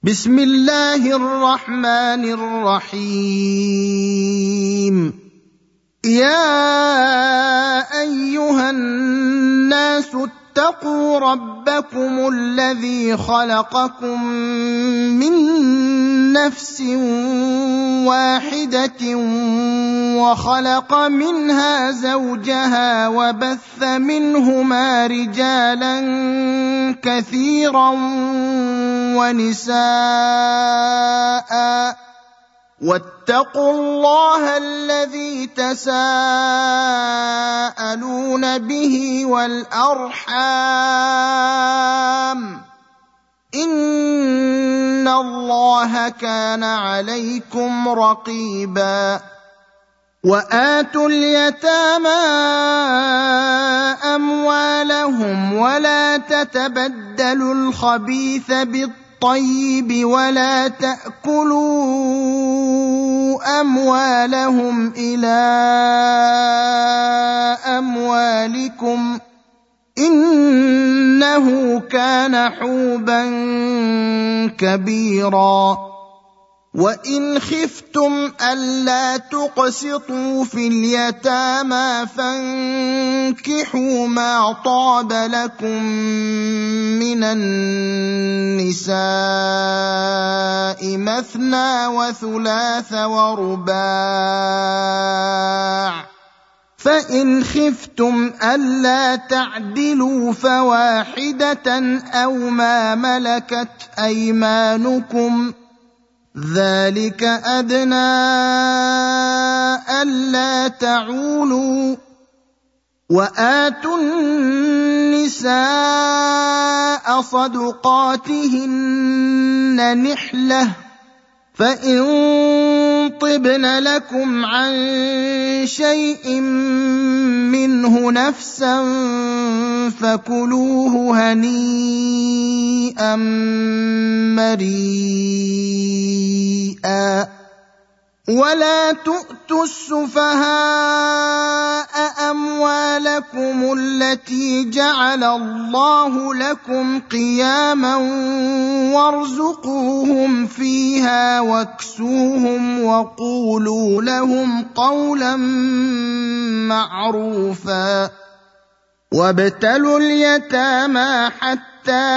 بسم الله الرحمن الرحيم. يا أيها الناس اتقوا ربكم الذي خلقكم من نفس واحدة وخلق منها زوجها وبث منهما رجالا كثيرا ونساء واتقوا الله الذي تساءلون به والأرحام إن الله كان عليكم رقيبا. وآتوا اليتامى أموالهم ولا تتبدلوا الخبيث بالطيب ولا تأكلوا أموالهم إلى أموالكم إنه كان حوبا كبيرا. وإن خفتم ألا تقسطوا في اليتامى فانكحوا ما طاب لكم من النساء مثنى وثلاث ورباع، فإن خفتم ألا تعدلوا فواحدة أو ما ملكت أيمانكم ذلك أدنى ألا تعولوا. وآتوا النساء صدقاتهن نحلة فإن طبن لكم عن شيء منه نفسا فكلوه هنيئا مريئا. ولا تؤتوا السفهاء أموالكم التي جعل الله لكم قياما وارزقوهم فيها واكسوهم وقولوا لهم قولا معروفا. وابتلوا اليتامى حتى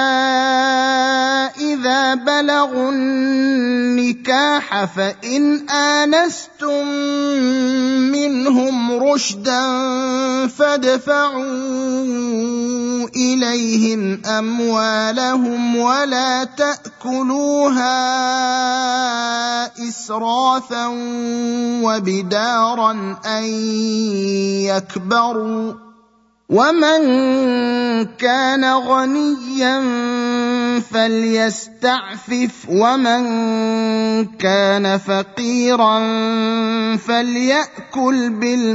إذا بلغوا النكاح فإن آنستم منهم رشدا فادفعوا إليهم أموالهم ولا تأكلوها إسرافا وبدارا أن يكبروا. ومن كان غنيا فليستعفف ومن كان فقيرا فليأكل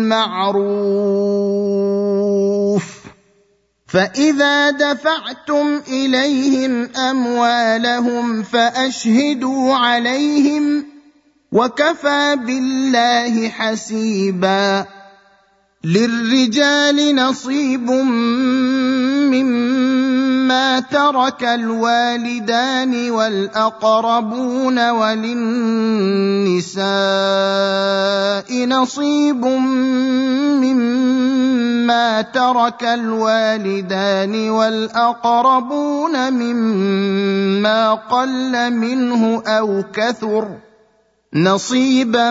بالمعروف. فإذا دفعتم إليهم أموالهم فأشهدوا عليهم وكفى بالله حسيبا. للرجال نصيب مما ترك الوالدان والأقربون وللنساء نصيب مما ترك الوالدان والأقربون مما قل منه أو كثر نصيبا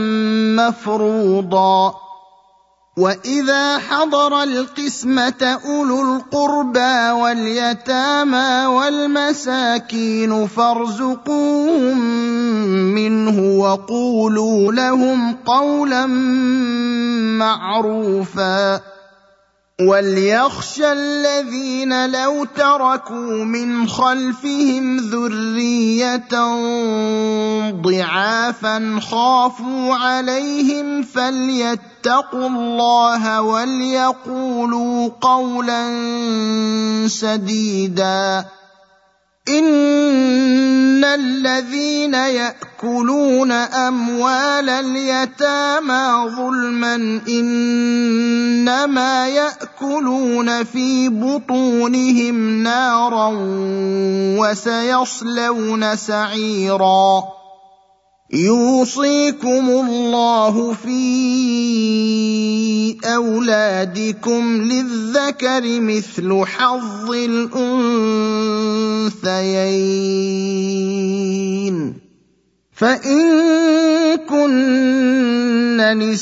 مفروضا. وإذا حضر القسمة أولو القربى واليتامى والمساكين فارزقوهم منه وقولوا لهم قولا معروفا. وليخشى الذين لو تركوا من خلفهم ذرية ضعافا خافوا عليهم فليتقوا الله وليقولوا قولا سديدا. إن الذين يأكلون أموال اليتامى ظلما إنما يأكلون في بطونهم نارا وسيصلون سعيرا يوصيكم الله في أولادكم للذكر مثل حظ الأنثيين فإن كن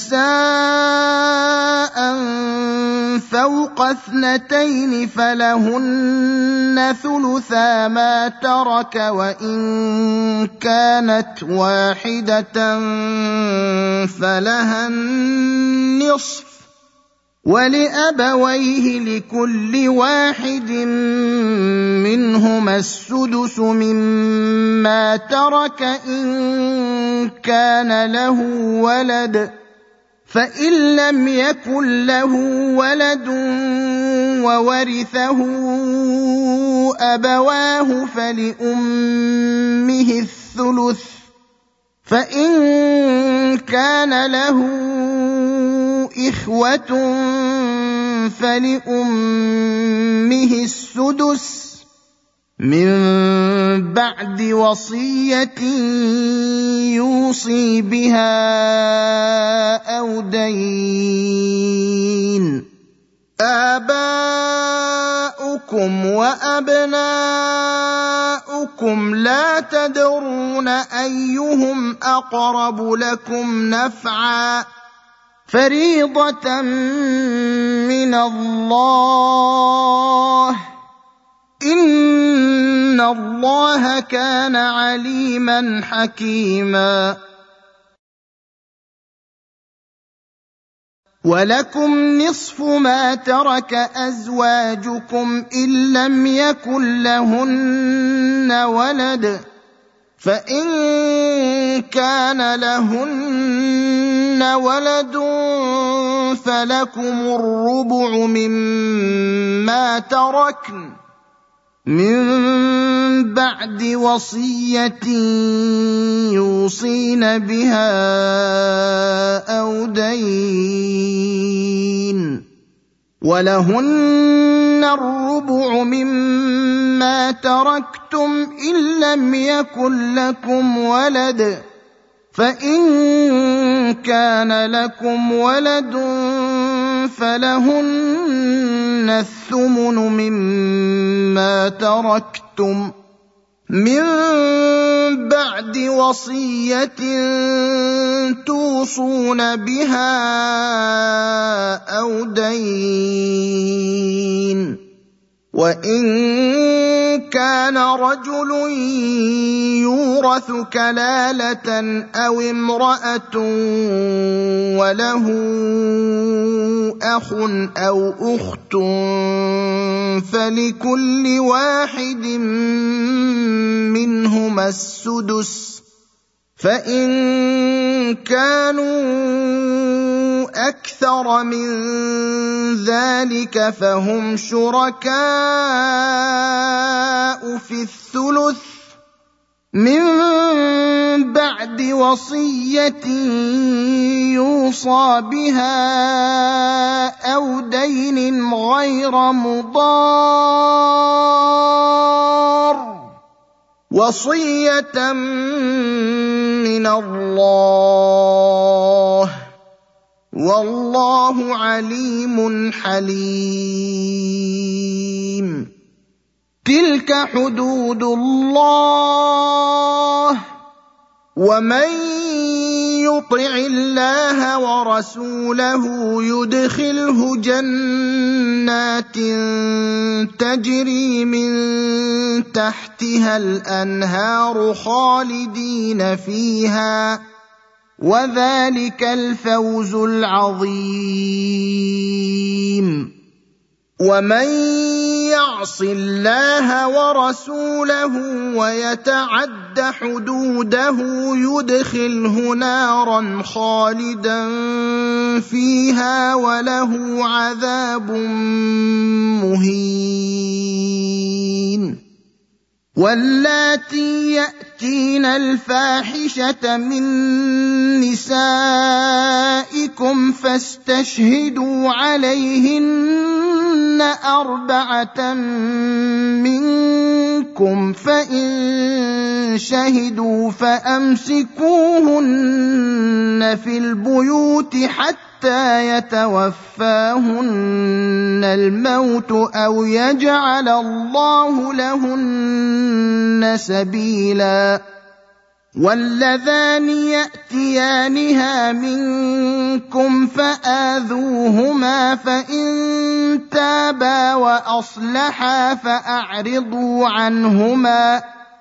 نساء فوق 2 فلهن ثلثا ما ترك وإن كانت واحدة فلها النصف ولأبويه لكل واحد منهما السدس مما ترك إن كان له ولد فإن لم يكن له ولد وورثه أبواه فلأمه الثلث فإن كان له إخوة فلأمه السدس من بعد وصية يوصي بها أو دين آباؤكم وأبناؤكم لا تدرون أيهم أقرب لكم نفعا فريضة من الله إن الله كان عليما حكيما ولكم نصف ما ترك أزواجكم إن لم يكن لهن ولد فإن كان لهن ولد فلكم الربع مما تركن من بعد وصية يوصين بها أو دين ولهن الربع مما تركتم إن لم يكن لكم ولد فإن كان لكم ولد فلهن الثمن مما تركتم من بعد وصية توصون بها أو دين وإن كان رجل يورث كلالة أو امرأة وله أخ أو أخت فلكل واحد منهما السدس فإن كانوا أكثر من ذلك فهم شركاء في الثلث من بعد وصية يوصى بها أو دين غير مضار وصية من الله والله عليم حليم تلك حدود الله ومن يطع الله ورسوله يدخله جنات تجري من تحتها الأنهار خالدين فيها وذلك الفوز العظيم ومن يعص الله ورسوله ويتعد حدوده يدخله نارا خالدا فيها وله عذاب مهين واللاتي يأتين الفاحشة من نسائكم فاستشهدوا عليهن 4 منكم، فإن شهدوا فأمسكوهن في البيوت حتى يتوفاهن الموت أو يجعل الله لهن سبيلا. واللذان يأتيانها منكم فآذوهما، فإن تابا وأصلحا فأعرضوا عنهما،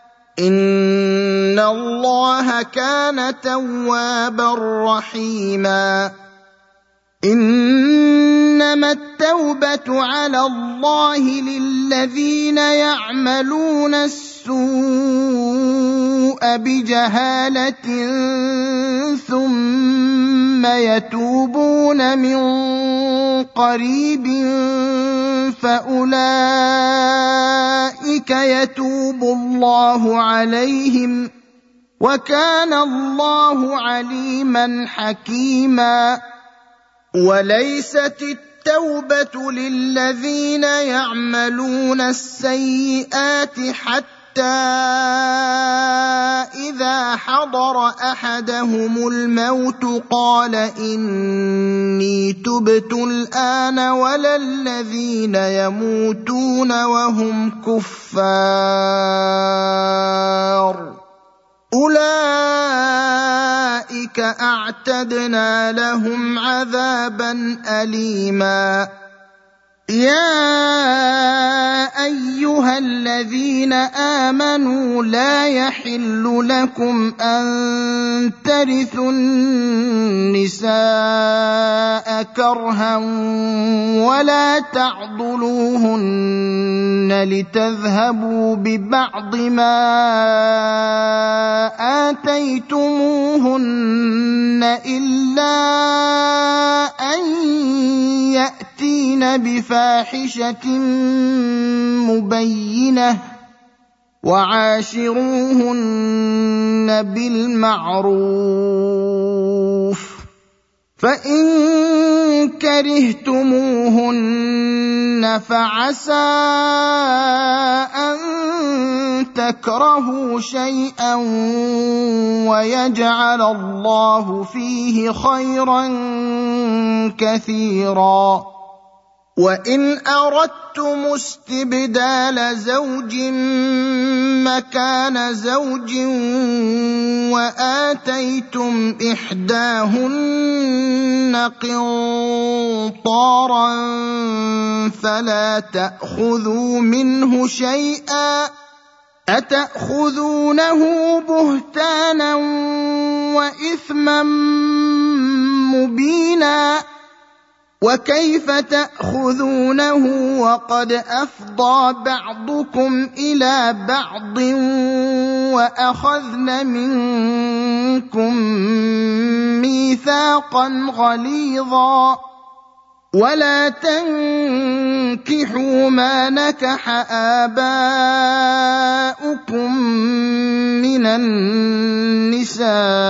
إن الله كان توابا رحيما. إنما التوبة على الله للذين يعملون السوء بجهالة ثم يتوبون من قريب فأولئك يتوب الله عليهم، وكان الله عليما حكيما. وليست التوبة للذين يعملون السيئات حتى إذا حضر أحدهم الموت قال إني تبت الآن، ولا الذين يموتون وهم كفار، أولئك أعتدنا لهم عذابا أليما. يا أيها الذين آمنوا لا يحل لكم أن ترثوا النساء كرها ولا تعضلوهن لتذهبوا ببعض ما آتيتموهن إلا أن يأتين بفاحشة مبينة، وعاشروهن بالمعروف، فإن كرهتموهن فعسى أن تكرهوا شيئا ويجعل الله فيه خيرا كثيرا. وإن أردتم استبدال زوج مكان زوج وآتيتم إحداهن قنطارا فلا تأخذوا منه شيئا، أتأخذونه بهتانا وإثما مبينا، وكيف تأخذونه وقد أفضى بعضكم إلى بعض وأخذن منكم ميثاقا غليظا. ولا تنكحوا ما نكح آباؤكم من النساء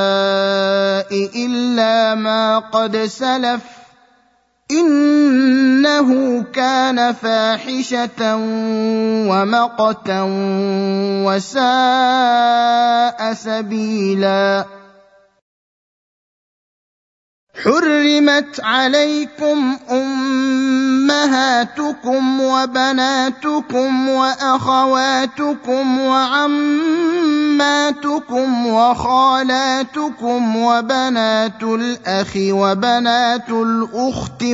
إلا ما قد سلف، إنه كان فاحشة ومقتا وساء سبيلا. حرمت عليكم أمهاتكم وبناتكم وأخواتكم وعماتكم وخالاتكم وبنات الأخ وبنات الأخت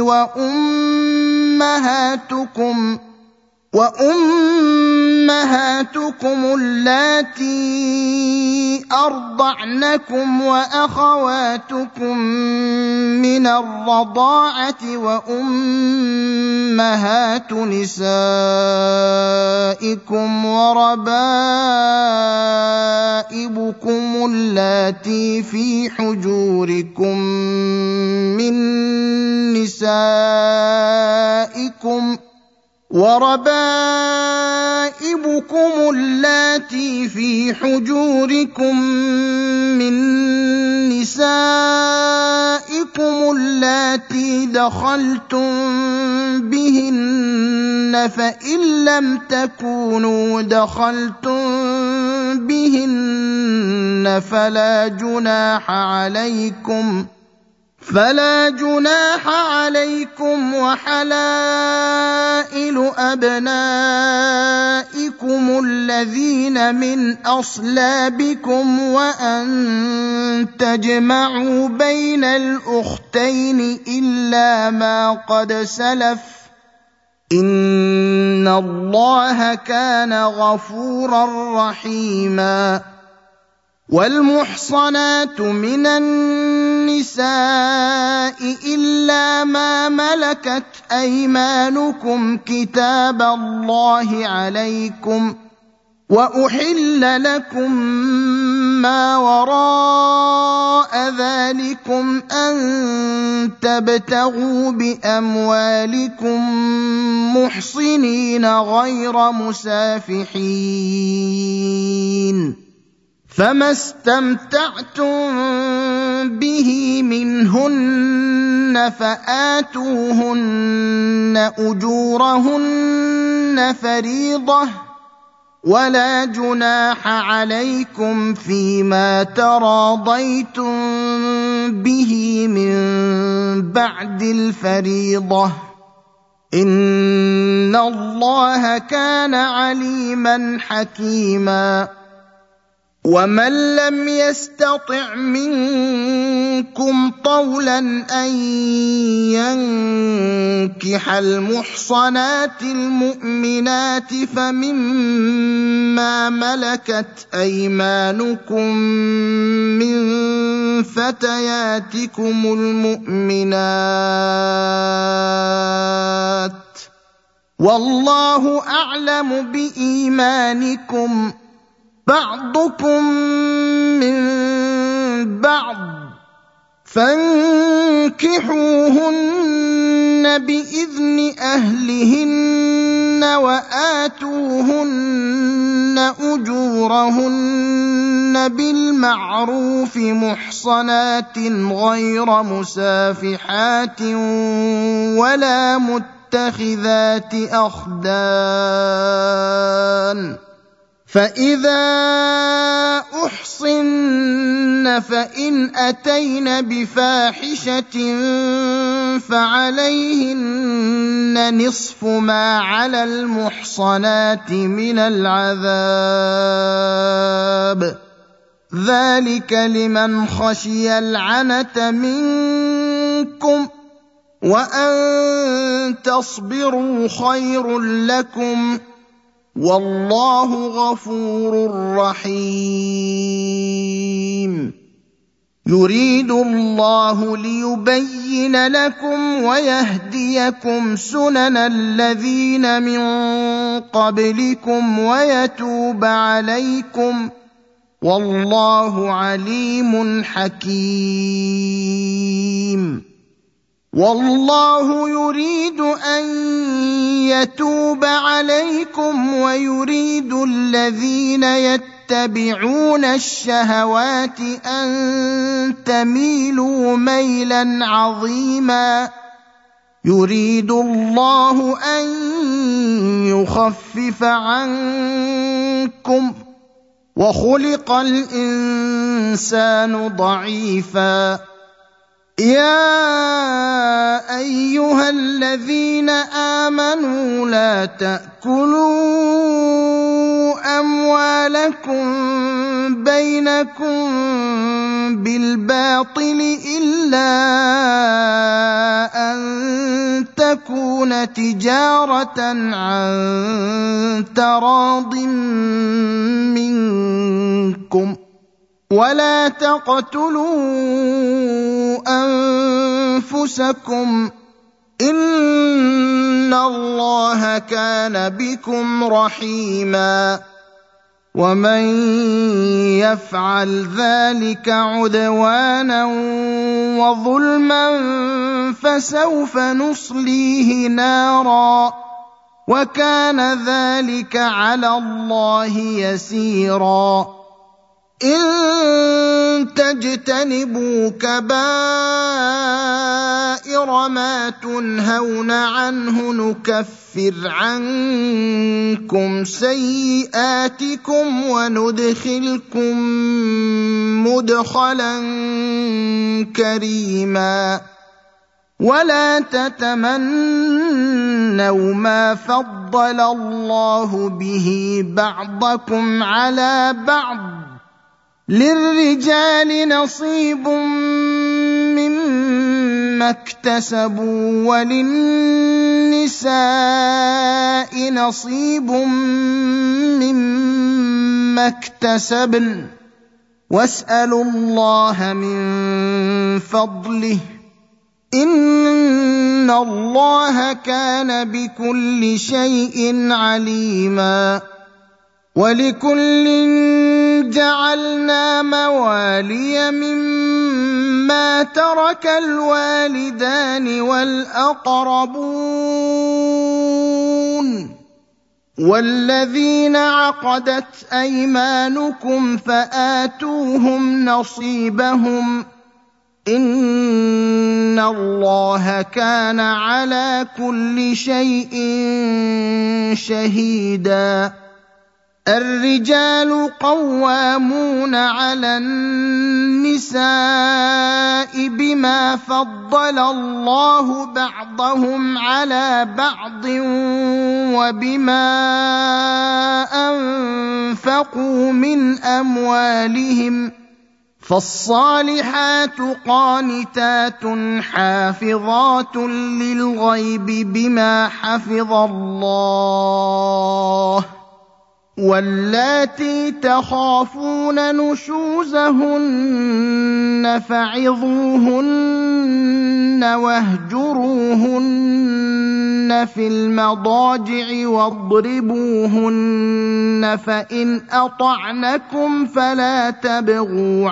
وأمهاتكم اللاتي أرضعنكم وأخواتكم من الرضاعة وأمهات نسائكم وربائبكم اللاتي في حجوركم من نسائكم وربائبكم اللاتي في حجوركم من نسائكم اللاتي دخلتم بهن فإن لم تكونوا دخلتم بهن فلا جناح عليكم وحلائل أبنائكم الذين من أصلابكم وأن تجمعوا بين الأختين إلا ما قد سلف إن الله كان غفورا رحيما والمحصنات من النساء إلا ما ملكت أيمانكم كتاب الله عليكم وأحل لكم ما وراء ذلكم أن تبتغوا بأموالكم محصنين غير مسافحين فما استمتعتم به منهن فآتوهن أجورهن فريضة ولا جناح عليكم فيما تراضيتم به من بعد الفريضة إن الله كان عليما حكيما ومن لم يستطع منكم طولا أن ينكح المحصنات المؤمنات فمما ملكت أيمانكم من فتياتكم المؤمنات والله أعلم بإيمانكم بعضكم من بعض فانكحوهن بإذن أهلهن وآتوهن أجورهن بالمعروف محصنات غير مسافحات ولا متخذات أخدان فإذا أحصن فإن أتين بفاحشة فعليهن نصف ما على المحصنات من العذاب ذلك لمن خشي العنة منكم وأن تصبروا خير لكم والله غفور رحيم يريد الله ليبين لكم ويهديكم سنن الذين من قبلكم ويتوب عليكم والله عليم حكيم والله يريد أن يتوب عليكم ويريد الذين يتبعون الشهوات أن تميلوا ميلا عظيما يريد الله أن يخفف عنكم وخلق الإنسان ضعيفا يا أيها الذين آمنوا لا تأكلوا أموالكم بينكم بالباطل إلا أن تكون تجارة عن تراض منكم ولا تقتلوا أنفسكم إن الله كان بكم رحيما ومن يفعل ذلك عدوانا وظلما فسوف نصليه نارا وكان ذلك على الله يسيرا إن تجتنبوا كبائر ما تنهون عنه نكفر عنكم سيئاتكم وندخلكم مدخلا كريما ولا تتمنوا ما فضل الله به بعضكم على بعض للرجال نصيب مما اكتسبوا وللنساء نصيب مما اكتسبن واسألوا الله من فضله إن الله كان بكل شيء عليما ولكل جعلنا موالي مما ترك الوالدان والأقربون والذين عقدت أيمانكم فآتوهم نصيبهم إن الله كان على كل شيء شهيدا الرجال قوامون على النساء بما فضل الله بعضهم على بعض وبما أنفقوا من أموالهم فالصالحات قانتات حافظات للغيب بما حفظ الله واللاتي تخافون نشوزهن فعظوهن واهجروهن في المضاجع واضربوهن فإن أطعنكم فلا تبغوا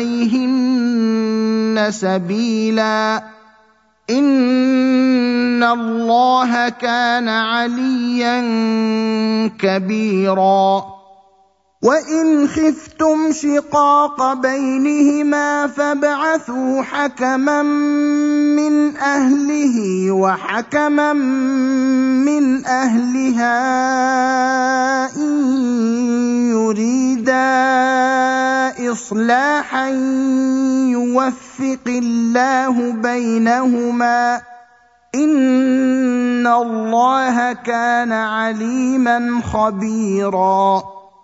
عليهن سبيلا إن الله كان عليا كبيرا وإن خفتم شقاق بينهما فابعثوا حكما من أهله وحكما من أهلها إن يريدا إصلاحا يوفق الله بينهما إن الله كان عليما خبيرا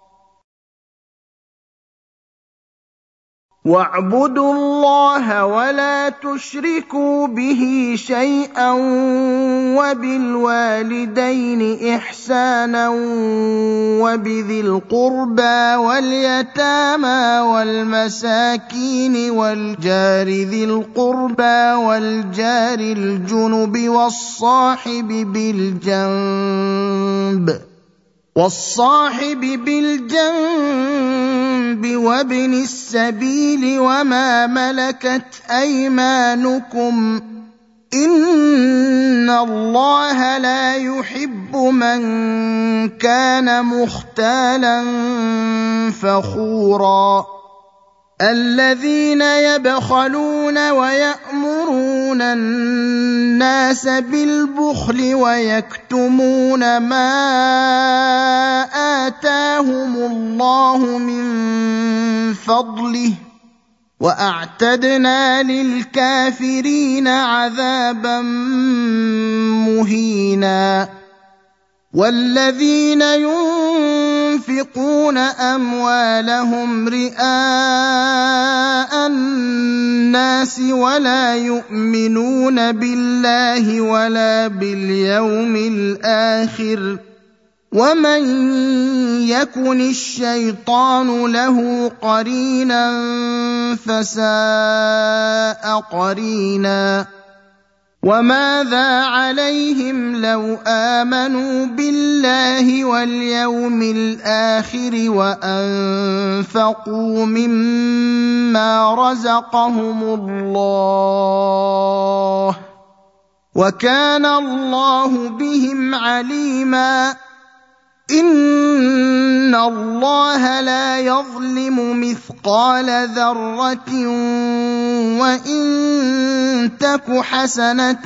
واعبدوا الله ولا تشركوا به شيئا وبالوالدين إحسانا وبذي القربى واليتامى والمساكين والجار ذي القربى والجار الجنب والصاحب بالجنب وابن السبيل وما ملكت أيمانكم إن الله لا يحب من كان مختالا فخورا الذين يبخلون ويأمرون الناس بالبخل ويكتمون ما آتاهم الله من فضله وأعتدنا للكافرين عذابا مهينا والذين ينفقون أموالهم رئاء الناس ولا يؤمنون بالله ولا باليوم الآخر ومن يكن الشيطان له قرينا فساء قرينا وماذا عليهم لو آمنوا بالله واليوم الآخر وأنفقوا مما رزقهم الله وكان الله بهم عليما إن الله لا يظلم مثقال ذرة وإن تك حسنة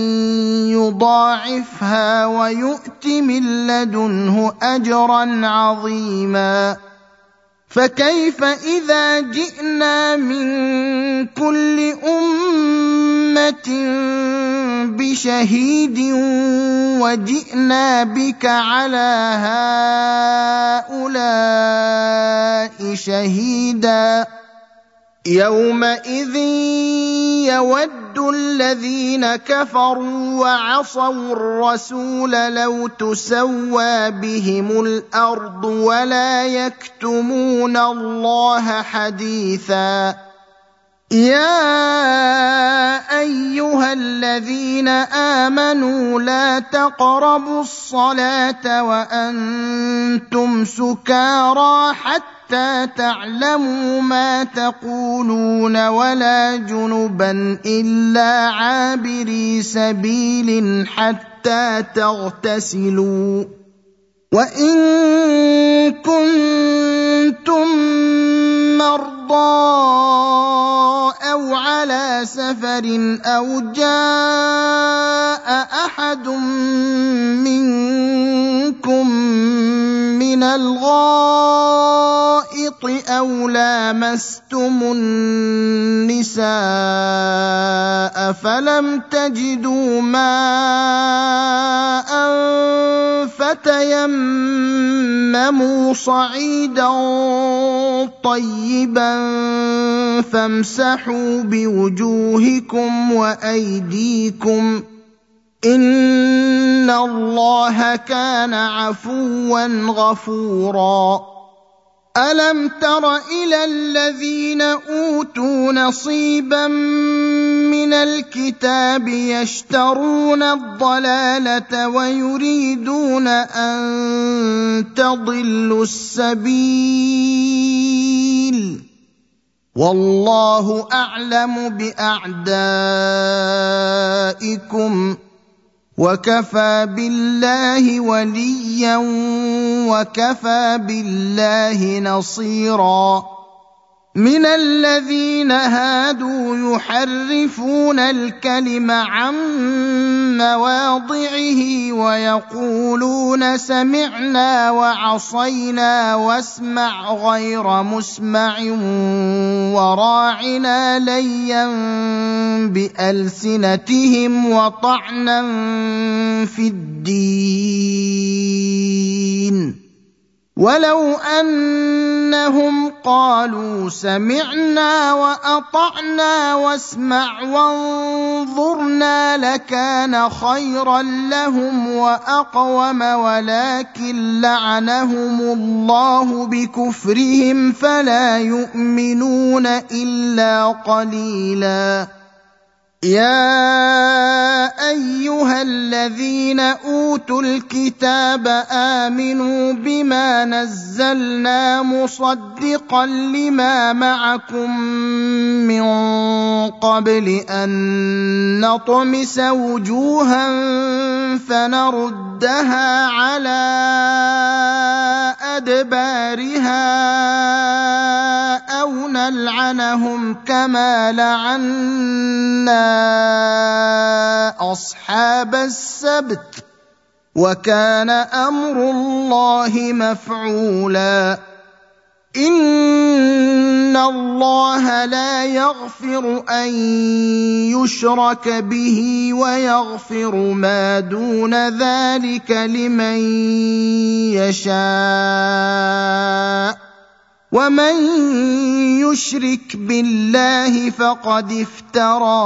يضاعفها ويؤت من لدنه أجرا عظيما فكيف إذا جئنا من كل أمة بشهيد وجئنا بك على هؤلاء شهيدا يومئذ يود الذين كفروا وعصوا الرسول لو تسوى بهم الأرض ولا يكتمون الله حديثا يا أيها الذين آمنوا لا تقربوا الصلاة وأنتم سكارى حتى تعلموا ما تقولون ولا جنبا إلا عابري سبيل حتى تغتسلوا وإن كنتم مرضى أو على سفر أو جاء أحد منكم من الغائط أو لامستم النساء فلم تجدوا ماء فتيمموا صعيدا طيبا فامسحوا بوجوهكم وأيديكم إن الله كان عفوا غفورا ألم تر إلى الذين أوتوا نصيبا من الكتاب يشترون الضلالة ويريدون أن تضلوا السبيل والله أعلم بأعدائكم وكفى بالله وليا وكفى بالله نصيرا من الذين هادوا يحرفون الكلم عن مواضعه ويقولون سمعنا وعصينا واسمع غير مسمع وراعنا ليا بألسنتهم وطعنا في الدين ولو أنهم قالوا سمعنا وأطعنا واسمع وانظرنا لكان خيرا لهم وأقوم ولكن لعنهم الله بكفرهم فلا يؤمنون إلا قليلا يا أيها الذين أوتوا الكتاب آمنوا بما نزلنا مصدقا لما معكم من قبل أن نطمس وجوها فنردها على أدبارها أو نلعنهم كما لعنا أصحاب السبت وكان أمر الله مفعولا إن الله لا يغفر أن يشرك به ويغفر ما دون ذلك لمن يشاء ومن يشرك بالله فقد افترى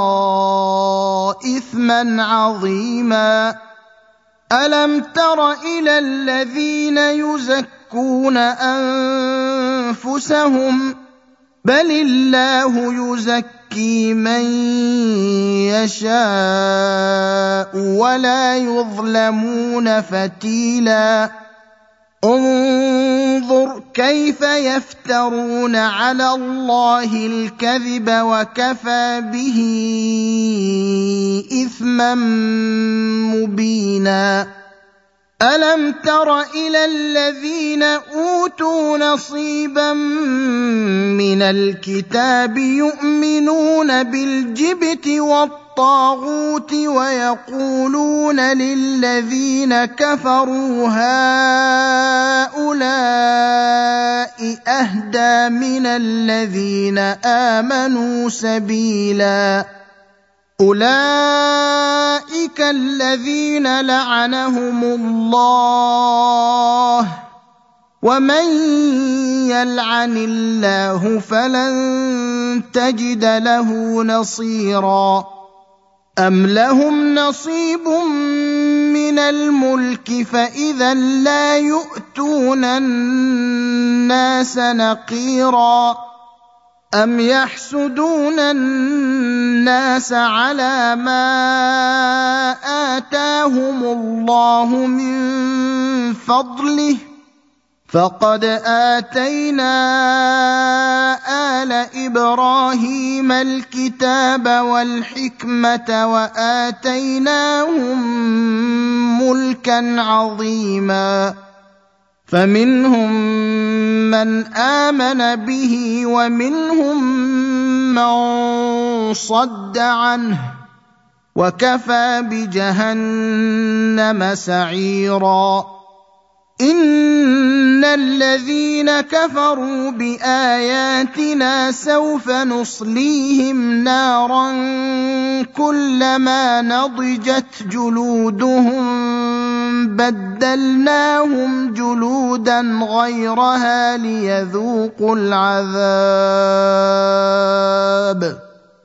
إثما عظيما ألم تر إلى الذين يزكون أنفسهم بل الله يزكي من يشاء ولا يظلمون فتيلا انظر كيف يفترون على الله الكذب وكفى به إثما مبينا ألم تر إلى الذين أوتوا نصيبا من الكتاب يؤمنون بالجبت والطاغوت ويقولون للذين كفروا هؤلاء أهدى من الذين آمنوا سبيلا أولئك الذين لعنهم الله ومن يلعن الله فلن تجد له نصيرا أم لهم نصيب من الملك فإذا لا يؤتون الناس نقيرا أم يحسدون الناس على ما آتاهم الله من فضله فقد آتينا آل إبراهيم الكتاب والحكمة وآتيناهم ملكا عظيما فمنهم من آمن به ومنهم من صد عنه وكفى بجهنم سعيرا إن الذين كفروا بآياتنا سوف نصليهم نارا كلما نضجت جلودهم بدلناهم جلودا غيرها ليذوقوا العذاب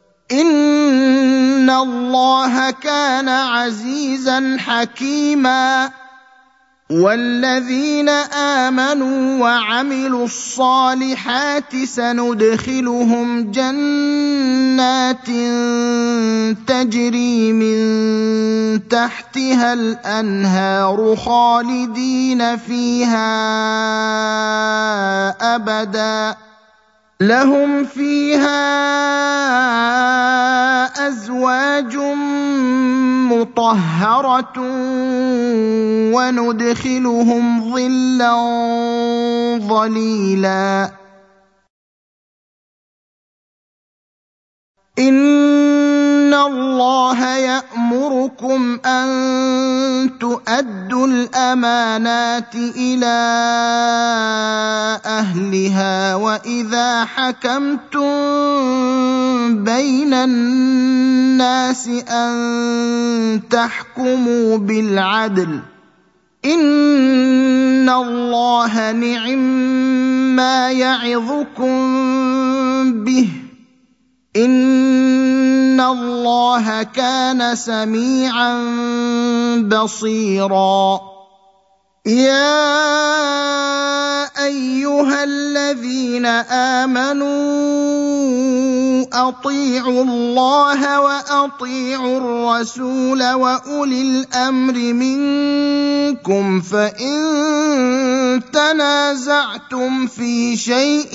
إن الله كان عزيزا حكيما والذين آمنوا وعملوا الصالحات سندخلهم جنات تجري من تحتها الأنهار خالدين فيها أبدا لهم فيها أزواج مطهرة وندخلهم ظلا ظليلا إن الله يأمركم أن تؤدوا الأمانات إلى أهلها وإذا حكمتم بين الناس أن تحكموا بالعدل إن الله نعما يعظكم به إن الله كان سميعا بصيرا يا أيها الذين آمنوا أطيعوا الله وأطيعوا الرسول وأولي الأمر منكم فإن تنازعتم في شيء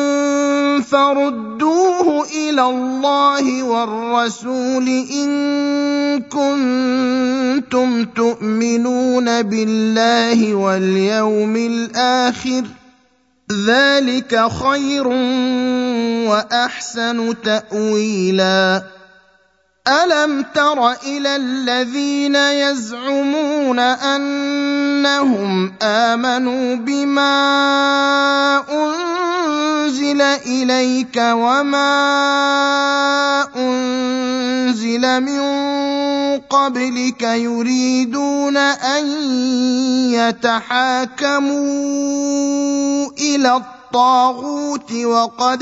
فردوه إلى الله والرسول إن كنتم تؤمنون بالله واليوم الآخر ذلك خير وأحسن تأويلا ألم تر إلى الذين يزعمون أنهم آمنوا بما أنزل إليك وما أنزل من قبلك يريدون أن يتحاكموا إلى الطاغوت وقد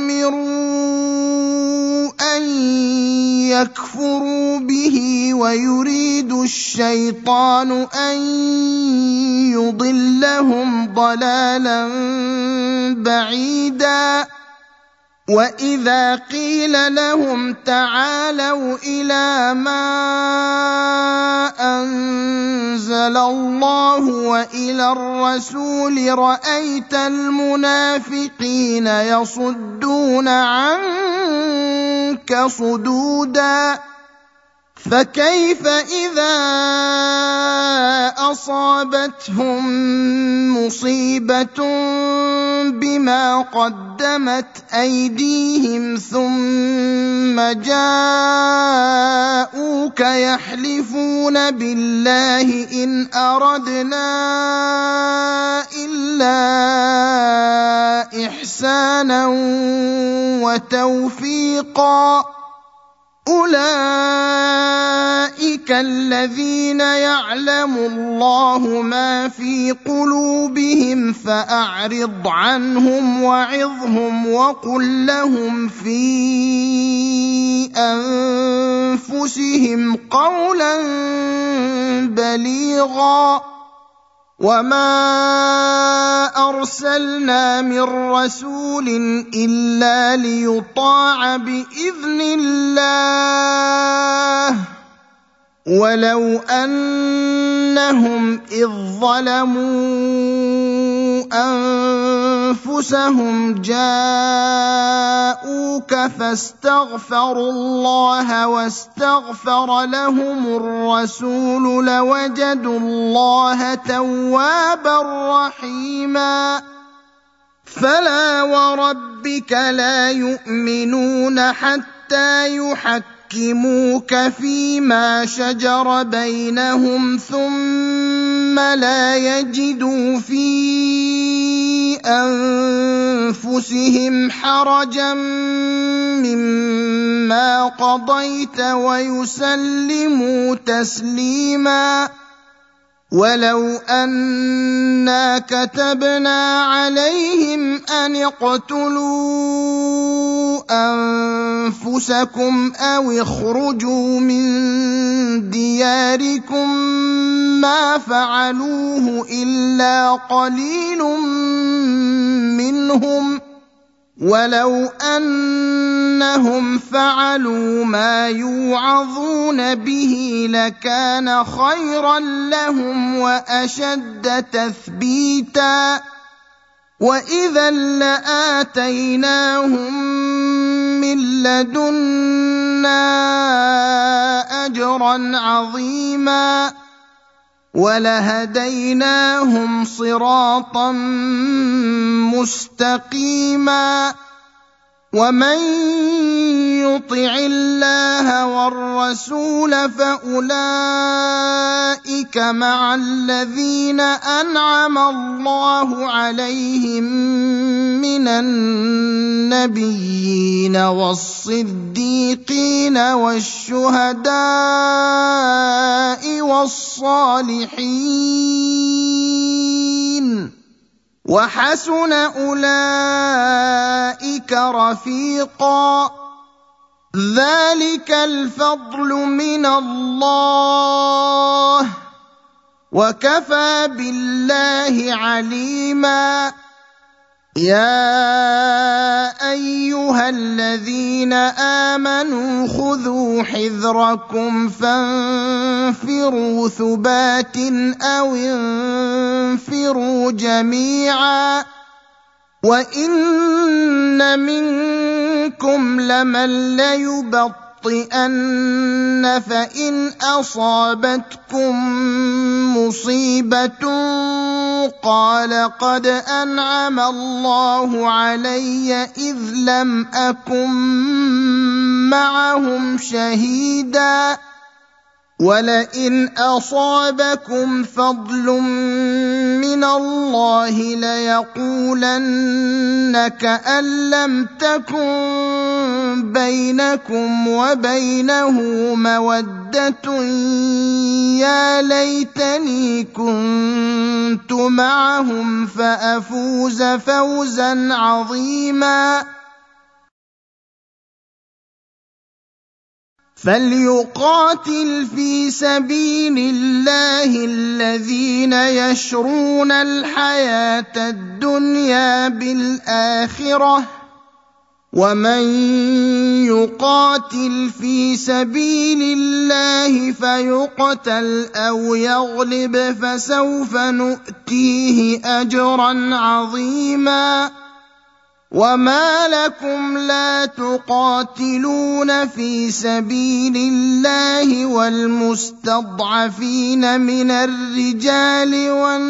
أمروا أن يكفروا به ويريد الشيطان أن يضلهم ضلالا بعيدا وإذا قيل لهم تعالوا إلى ما أنزل الله وإلى الرسول رأيت المنافقين يصدون عنك صدودا فكيف إذا أصابتهم مصيبة بما قدمت أيديهم ثم جاءوك يحلفون بالله إن أردنا إلا إحسانا وتوفيقا أولئك الذين يعلم الله ما في قلوبهم فأعرض عنهم وعظهم وقل لهم في أنفسهم قولا بليغا وما أرسلنا من رسول إلا ليطاع بإذن الله ولو أنهم إذ ظلموا أنفسهم جاءوك فاستغفروا الله واستغفر لهم الرسول لوجدوا الله توابا رحيما فلا وربك لا يؤمنون حتى يحكموك فيما شجر بينهم ثم لا يجدوا في أنفسهم حرجا مما قضيت ويسلموا تسليما ولو أنا كتبنا عليهم أن اقتلوا أنفسكم أو اخرجوا من دياركم ما فعلوه إلا قليل منهم ولو أنهم فعلوا ما يوعظون به لكان خيرا لهم وأشد تثبيتا وإذا لآتيناهم من لدنا أجرا عظيما ولهديناهم صراطا مستقيما ومن يطع الله والرسول فأولئك مع الذين أنعم الله عليهم من النبيين والصديقين والشهداء والصالحين وحسن أولئك رفيقا ذلك الفضل من الله وكفى بالله عليما يا أيها الذين آمنوا خذوا حذركم فانفروا ثبات أو انفروا جميعا وإن منكم لمن ليبطئن فإن أصابتكم مصيبة قال قد أنعم الله علي إذ لم أكن معهم شهيدا ولئن أصابكم فضل من الله ليقولن كأن لم تكن بينكم وبينه مودة يا ليتني كنت معهم فأفوز فوزا عظيما فليقاتل في سبيل الله الذين يشرون الحياة الدنيا بالآخرة ومن يقاتل في سبيل الله فيقتل أو يغلب فسوف نؤتيه أجرا عظيما وما لكم لا تقاتلون في سبيل الله والمستضعفين من الرجال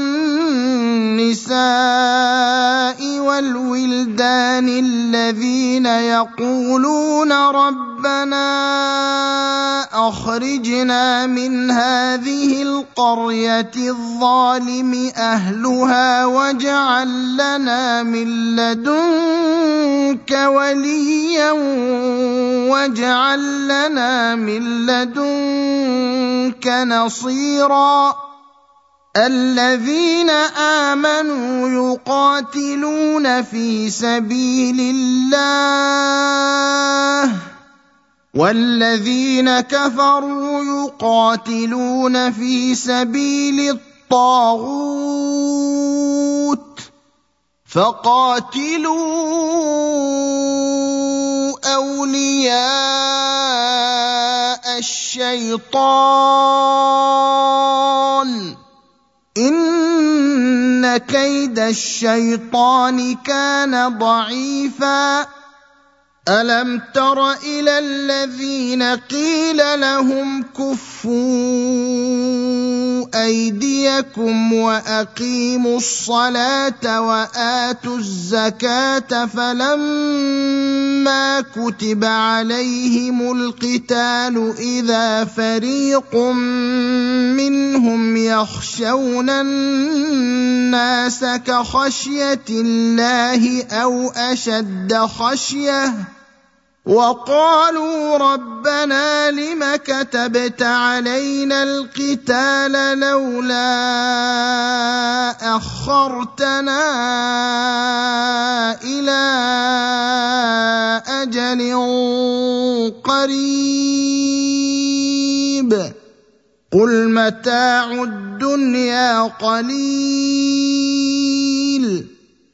والنساء والولدان الذين يقولون ربنا أخرجنا من هذه القرية الظالم أهلها واجعل لنا من لدنك وليا واجعل لنا من لدنك نصيرا الذين آمنوا يقاتلون في سبيل الله والذين كفروا يقاتلون في سبيل الطاغوت فقاتلوا أولياء الشيطان إن كيد الشيطان كان ضعيفا ألم تر إلى الذين قيل لهم كفوا أيديكم وأقيموا الصلاة وآتوا الزكاة فلما كتب عليهم القتال إذا فريق منهم يخشون الناس كخشية الله أو أشد خشية وقالوا ربنا لم كتبت علينا القتال لولا أخرتنا إلى أجل قريب قل متاع الدنيا قليل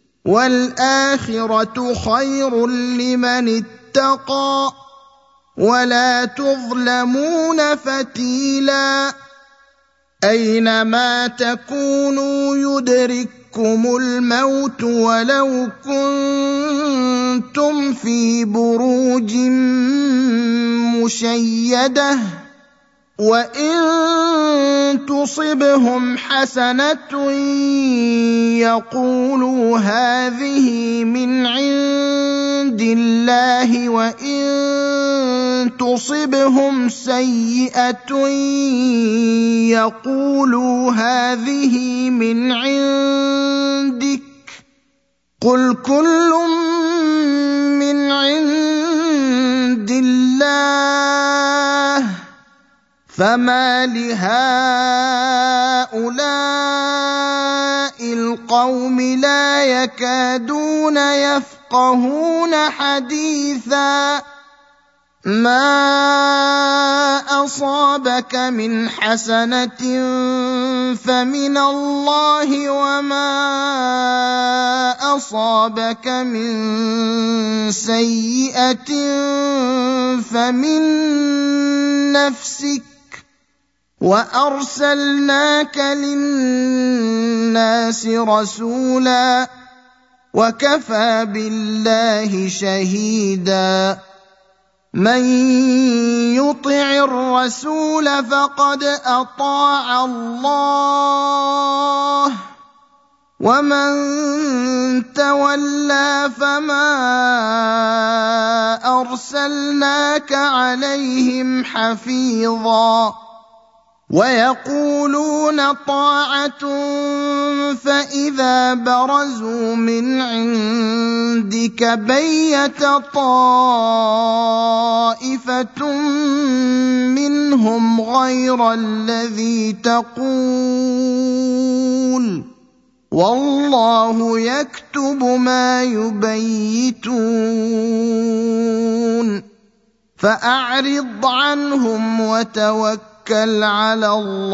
والآخرة خير لمن اتقى ولا تظلمون فتيلا أينما تكونوا يدرككم الموت ولو كنتم في بروج مشيدة وإن تصبهم حسنة يقولوا هذه من عند الله وإن تصبهم سيئة يقولوا هذه من عندك قل كل من عند الله فما لهؤلاء القوم لا يكادون يفقهون حديثا ما أصابك من حسنة فمن الله وما أصابك من سيئة فمن نفسك وأرسلناك للناس رسولا وكفى بالله شهيدا من يطع الرسول فقد أطاع الله ومن تولى فما أرسلناك عليهم حفيظا ويقولون طاعة فإذا برزوا من عندك بيت طائفة منهم غير الذي تقول والله يكتب ما يبيتون فأعرض عنهم وتوكل على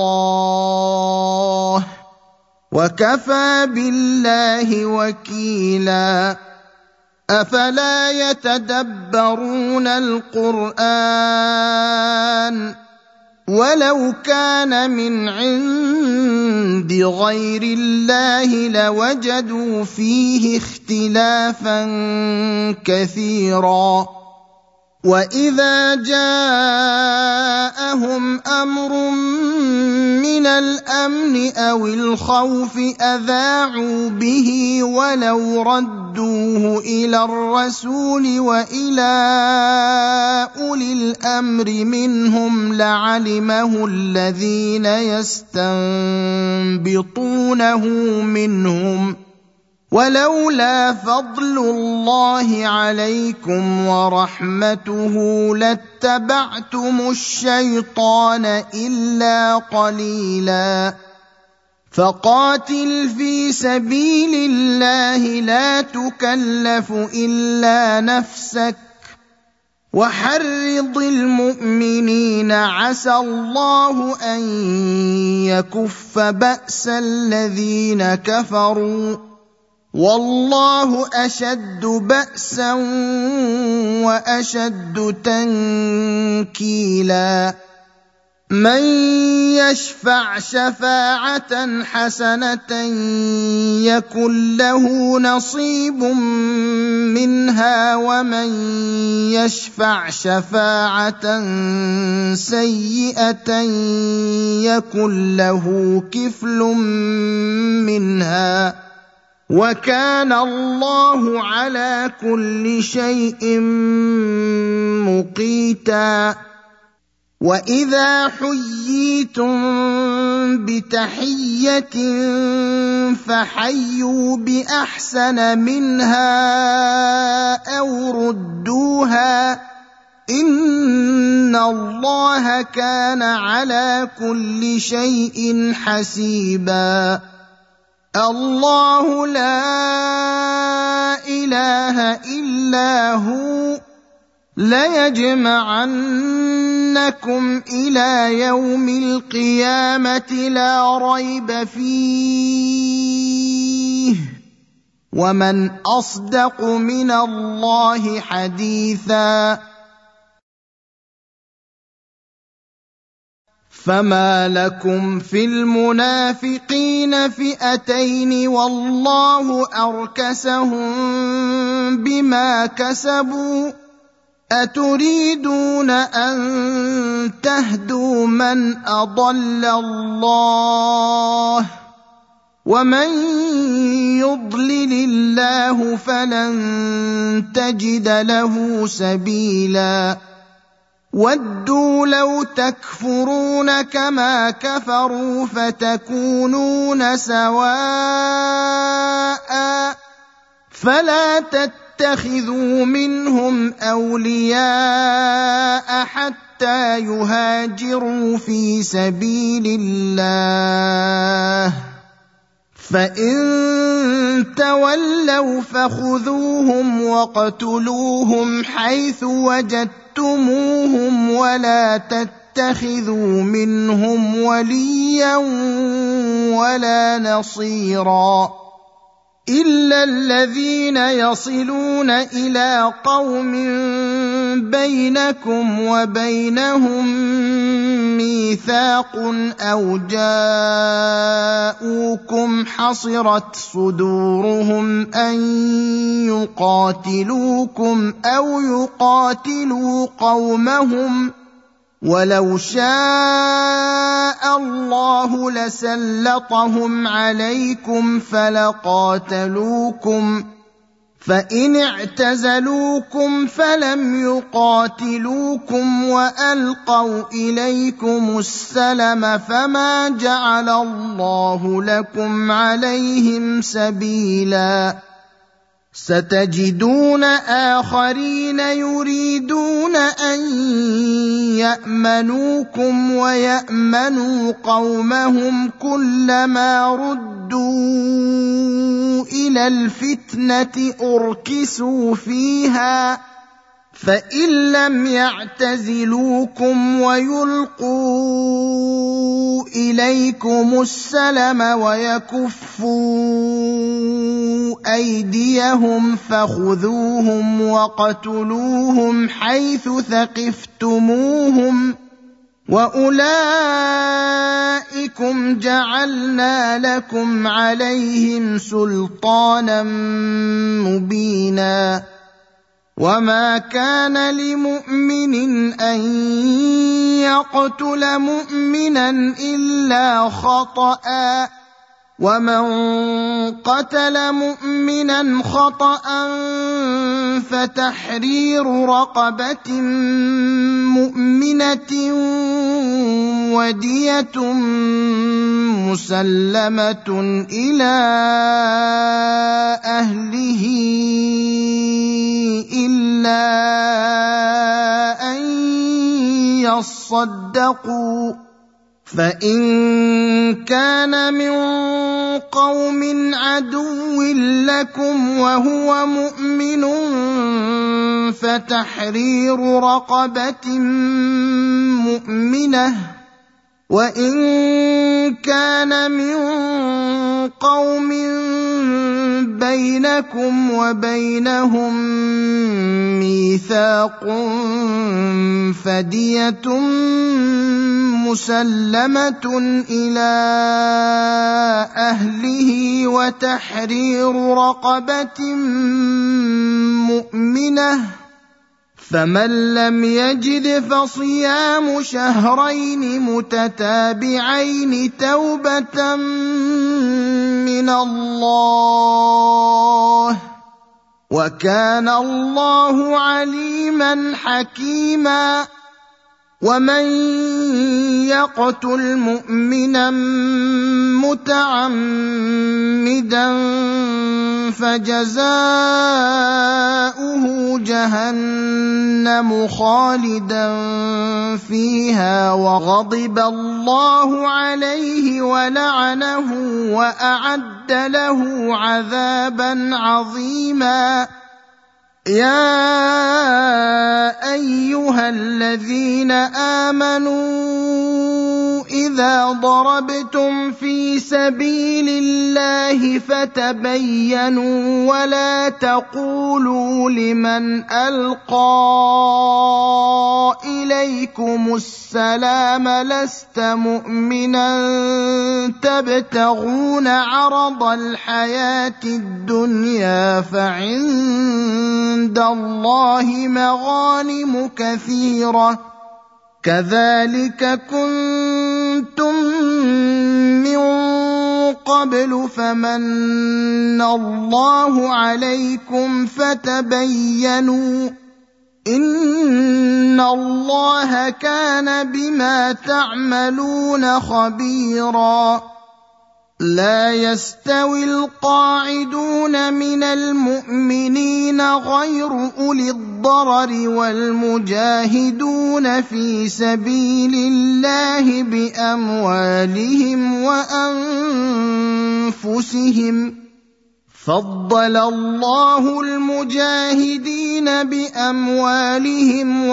الله وكفى بالله وكيلا أفلا يتدبرون القرآن ولو كان من عند غير الله لوجدوا فيه اختلافا كثيرا وإذا جاءهم أمر من الأمن أو الخوف أذاعوا به ولو ردوه إلى الرسول وإلى أولي الأمر منهم لعلمه الذين يستنبطونه منهم ولولا فضل الله عليكم ورحمته لاتبعتم الشيطان إلا قليلا فقاتل في سبيل الله لا تكلف إلا نفسك وحرض المؤمنين عسى الله أن يكف بأس الذين كفروا والله أشد بأسا وأشد تنكيلا من يشفع شفاعة حسنة يكن له نصيب منها ومن يشفع شفاعة سيئة يكن له كفل منها وكان الله على كل شيء مقيتا وإذا حييتم بتحية فحيوا بأحسن منها أو ردوها إن الله كان على كل شيء حسيبا الله لا إله إلا هو ليجمعنكم إلى يوم القيامة لا ريب فيه ومن أصدق من الله حديثا فما لكم في المنافقين فئتين والله أركسهم بما كسبوا أتريدون أن تهدوا من أضل الله ومن يضلل الله فلن تجد له سبيلا ودوا لو تكفرون كما كفروا فتكونون سواء فلا تتخذوا منهم أولياء حتى يهاجروا في سبيل الله فإن تولوا فخذوهم واقتلوهم حيث وجدتموهم ولا تتخذوا منهم وليا ولا نصيرا إلا الذين يصلون إلى قوم بينكم وبينهم ميثاق أو جاءوكم حصرت صدورهم أن يقاتلوكم أو يقاتلوا قومهم ولو شاء الله لسلطهم عليكم فلقاتلوكم فإن اعتزلوكم فلم يقاتلوكم وألقوا إليكم السلم فما جعل الله لكم عليهم سبيلا ستجدون آخرين يريدون أن يأمنوكم ويأمنوا قومهم كلما ردوا إلى الفتنة أركسوا فيها فإن لم يعتزلوكم ويلقوا إليكم السلم ويكفوا أيديهم فخذوهم وقتلوهم حيث ثقفتموهم وأولئكم جعلنا لكم عليهم سلطانا مبينا وما كان لمؤمن أن يقتل مؤمنا إلا خطأ ومن قتل مؤمنا خطأ فتحرير رقبة مؤمنة ودية مسلمة إلى أهله إلا أن يصدقوا فإن كان من قوم عدو لكم وهو مؤمن فتحرير رقبة مؤمنة وإن كان من قوم بينكم وبينهم ميثاق فدية مسلمة إلى أهله وتحرير رقبة مؤمنة فمن لم يجد فصيام شهرين متتابعين توبة من الله وكان الله عليما حكيما ومن يقتل مؤمنا متعمدا فجزاؤه جهنم خالدا فيها وغضب الله عليه ولعنه وأعد له عذابا عظيما يا أيها الذين آمنوا إذا ضربتم في سبيل الله فتبينوا ولا تقولوا لمن ألقى إليكم السلام لست مؤمنا تبتغون عرض الحياة الدنيا فعند الله مغانم كثيرة كذلك كنتم من قبل فمن الله عليكم فتبينوا إن الله كان بما تعملون خبيرا لا يستوي القاعدون من المؤمنين غير أولي الضرر والمجاهدون في سبيل الله بأموالهم وأنفسهم فضل الله المجاهدين بأموالهم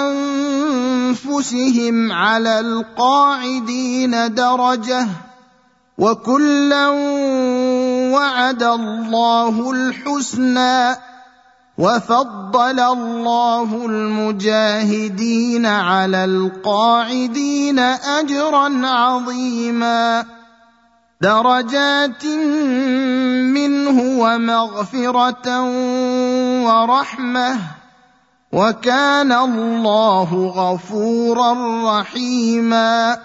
وأنفسهم على القاعدين درجة وكلا وعد الله الحسنى وفضل الله المجاهدين على القاعدين أجرا عظيما درجات منه ومغفرة ورحمة وكان الله غفورا رحيما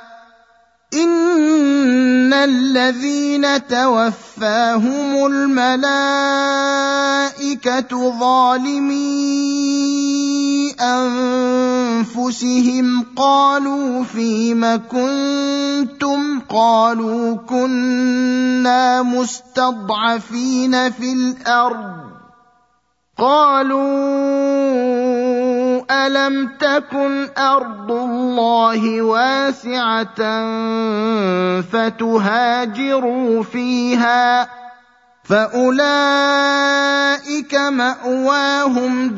إن الذين توفاهم الملائكة ظالمي أنفسهم قالوا فيم كنتم قالوا كنا مستضعفين في الأرض قالوا ألم تكن أرض الله واسعة فتهاجروا فيها فاولئك ماواهم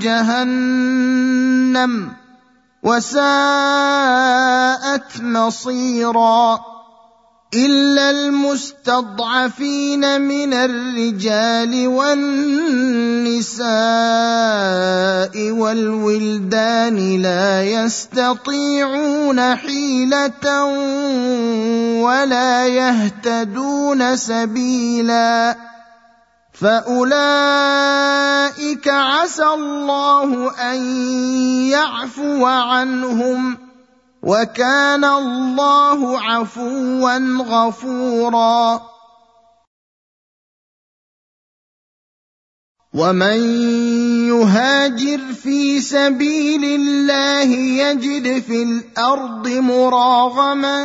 جهنم وساءت مصيرا الا المستضعفين من الرجال والنساء والولدان لا يستطيعون حيلة ولا يهتدون سبيلا فاولئك عسى الله ان يعفو عنهم وكان الله عفوا غفورا ومن يهاجر في سبيل الله يجد في الارض مراغما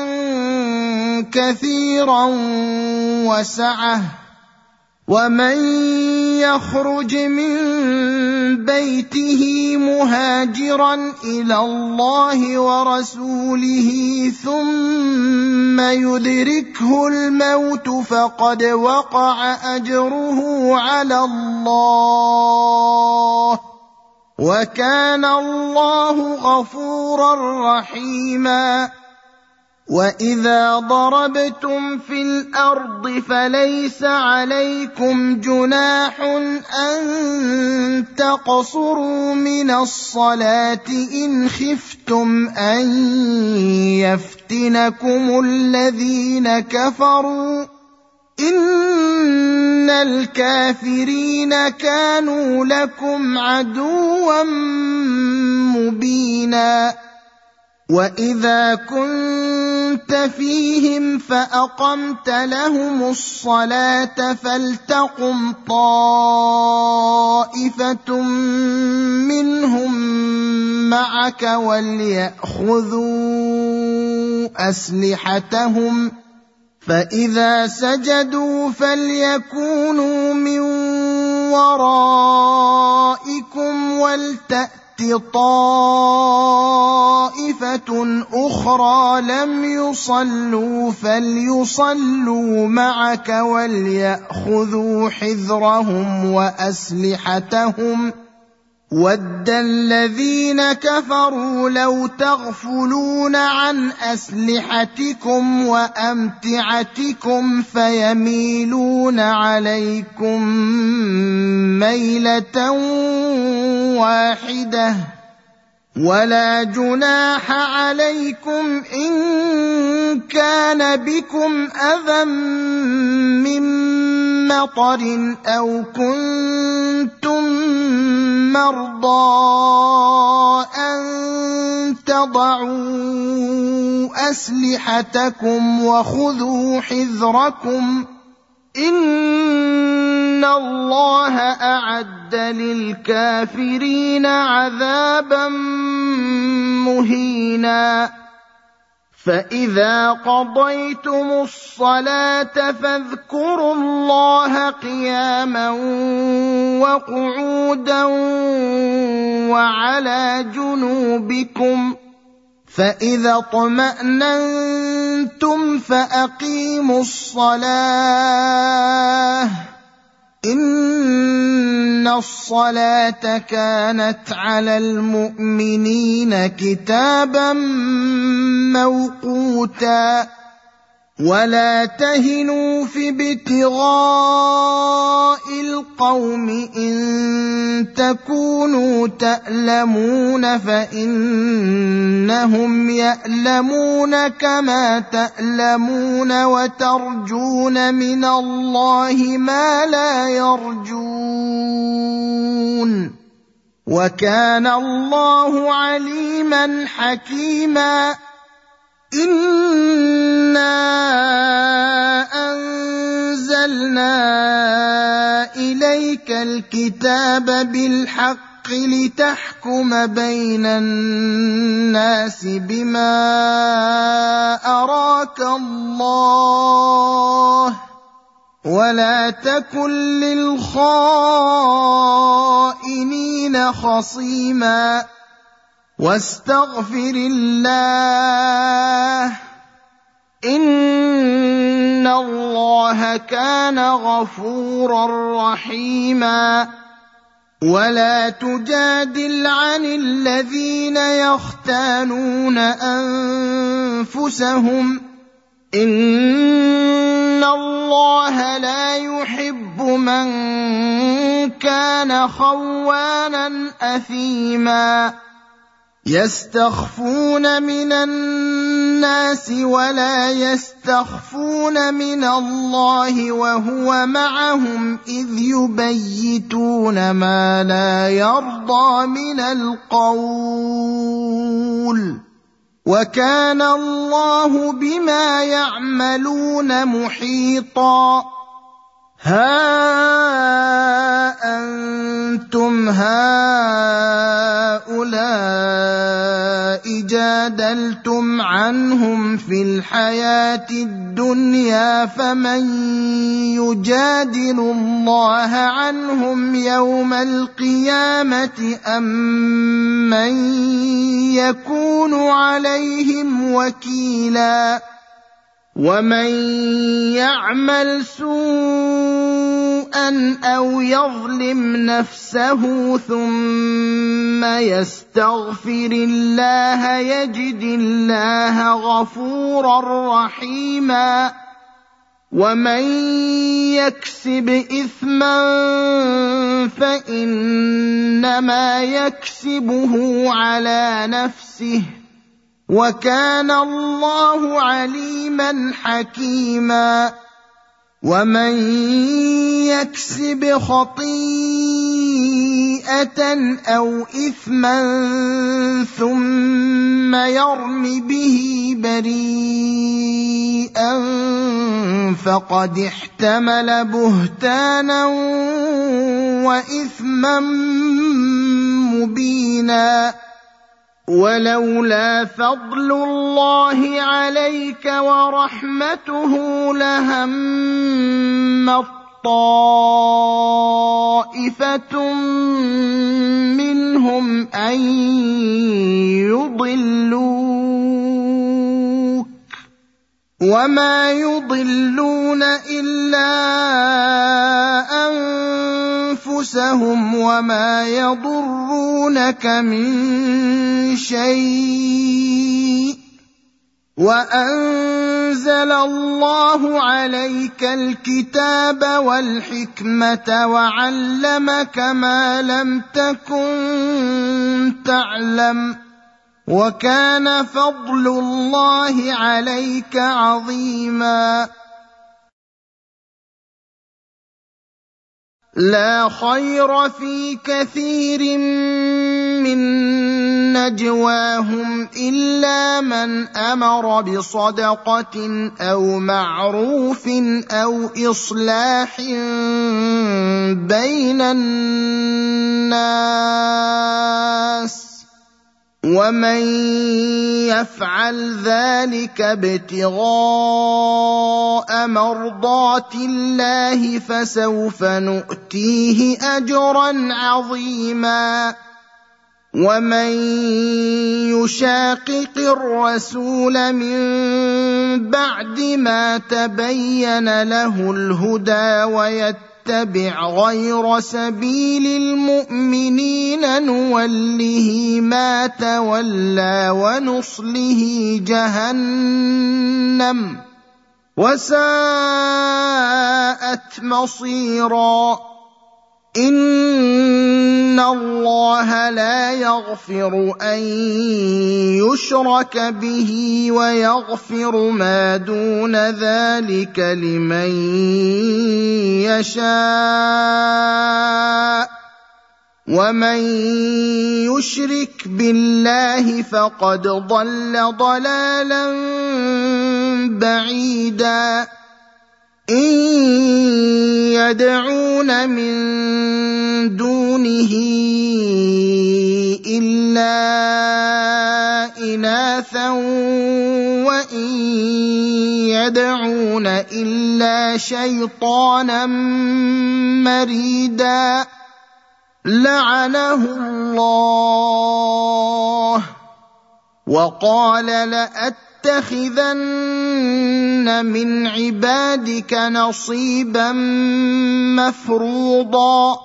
كثيرا وسعه ومن يخرج من بيته مهاجرا الى الله ورسوله ثم يدركه الموت فقد وقع اجره على الله وكان الله غفورا رحيما واذا ضربتم في الارض فليس عليكم جناح ان تقصروا من الصلاه ان خفتم ان يفتنكم الذين كفروا ان الكافرين كانوا لكم عدوا مبينا واذا كنت فيهم فاقمت لهم الصلاه فلتقم طائفه منهم معك ولياخذوا اسلحتهم فاذا سجدوا فليكونوا من ورائكم ولتأت طائفة أخرى لم يصلوا فليصلوا معك وليأخذوا حذرهم وأسلحتهم ود الذين كفروا لو تغفلون عن أسلحتكم وأمتعتكم فيميلون عليكم ميلة واحدة ولا جناح عليكم إن كان بكم أذى من مطر أو كنتم مرضى أن تضعوا أسلحتكم وخذوا حذركم إن الله أعد للكافرين عذابا مهينا فإذا قضيتم الصلاة فاذكروا الله قياما وقعودا وعلى جنوبكم فإذا اطمأننتم فأقيموا الصلاة إن الصلاة كانت على المؤمنين كتابا موقوتا ولا تهنوا في ابتغاء القوم إن تكونوا تألمون فإنهم يألمون كما تألمون وترجون من الله ما لا يرجون وكان الله عليما حكيما إنا أنزلنا إليك الكتاب بالحق لتحكم بين الناس بما أراك الله ولا تكن للخائنين خصيما واستغفر الله إن إِنَّ اللَّهَ كَانَ غَفُورًا رَّحِيمًا ولا تجادل عن الذين يختانون أنفسهم إن الله لا يحب من كان خوانا أثيما يستخفون من الناس ولا يستخفون من الله وهو معهم إذ يبيتون ما لا يرضى من القول وكان الله بما يعملون محيطا ها أنتم هؤلاء جادلتم عنهم في الحياة الدنيا فمن يجادل الله عنهم يوم القيامة أم من يكون عليهم وكيلا ومن يعمل سوءا أو يظلم نفسه ثم يستغفر الله يجد الله غفورا رحيما ومن يكسب إثما فإنما يكسبه على نفسه وكان الله عليما حكيما ومن يكسب خطيئة أو إثما ثم يرم به بريئا فقد احتمل بهتانا وإثما مبينا ولولا فضل الله عليك ورحمته لهمت طائفة منهم أن يضلوك وما يضلون إلا أنفسهم وما يضرونك من شيء وأنزل الله عليك الكتاب والحكمة وعلمك ما لم تكن تعلم وكان فضل الله عليك عظيما لا خير في كثير من نجواهم إلا من أمر بصدقة أو معروف أو إصلاح بين الناس ومن يفعل ذلك ابتغاء مرضات الله فسوف نؤتيه أجرا عظيما ومن يشاقق الرسول من بعد ما تبين له الهدى ويتبع غير سبيل المؤمنين نوله ما تولى ونصله جهنم وساءت مصيرا إن الله لا يغفر أن يشرك به ويغفر ما دون ذلك لمن يشاء ومن يشرك بالله فقد ضل ضلالا بعيدا إن يدعون من دونه إلا إناثا وإن يدعون إلا شيطانا مريدا لعنه الله وقال لَيَتَّخِذَنَّ مِنْ عِبَادِكَ نَصِيبًا مَفْرُوضًا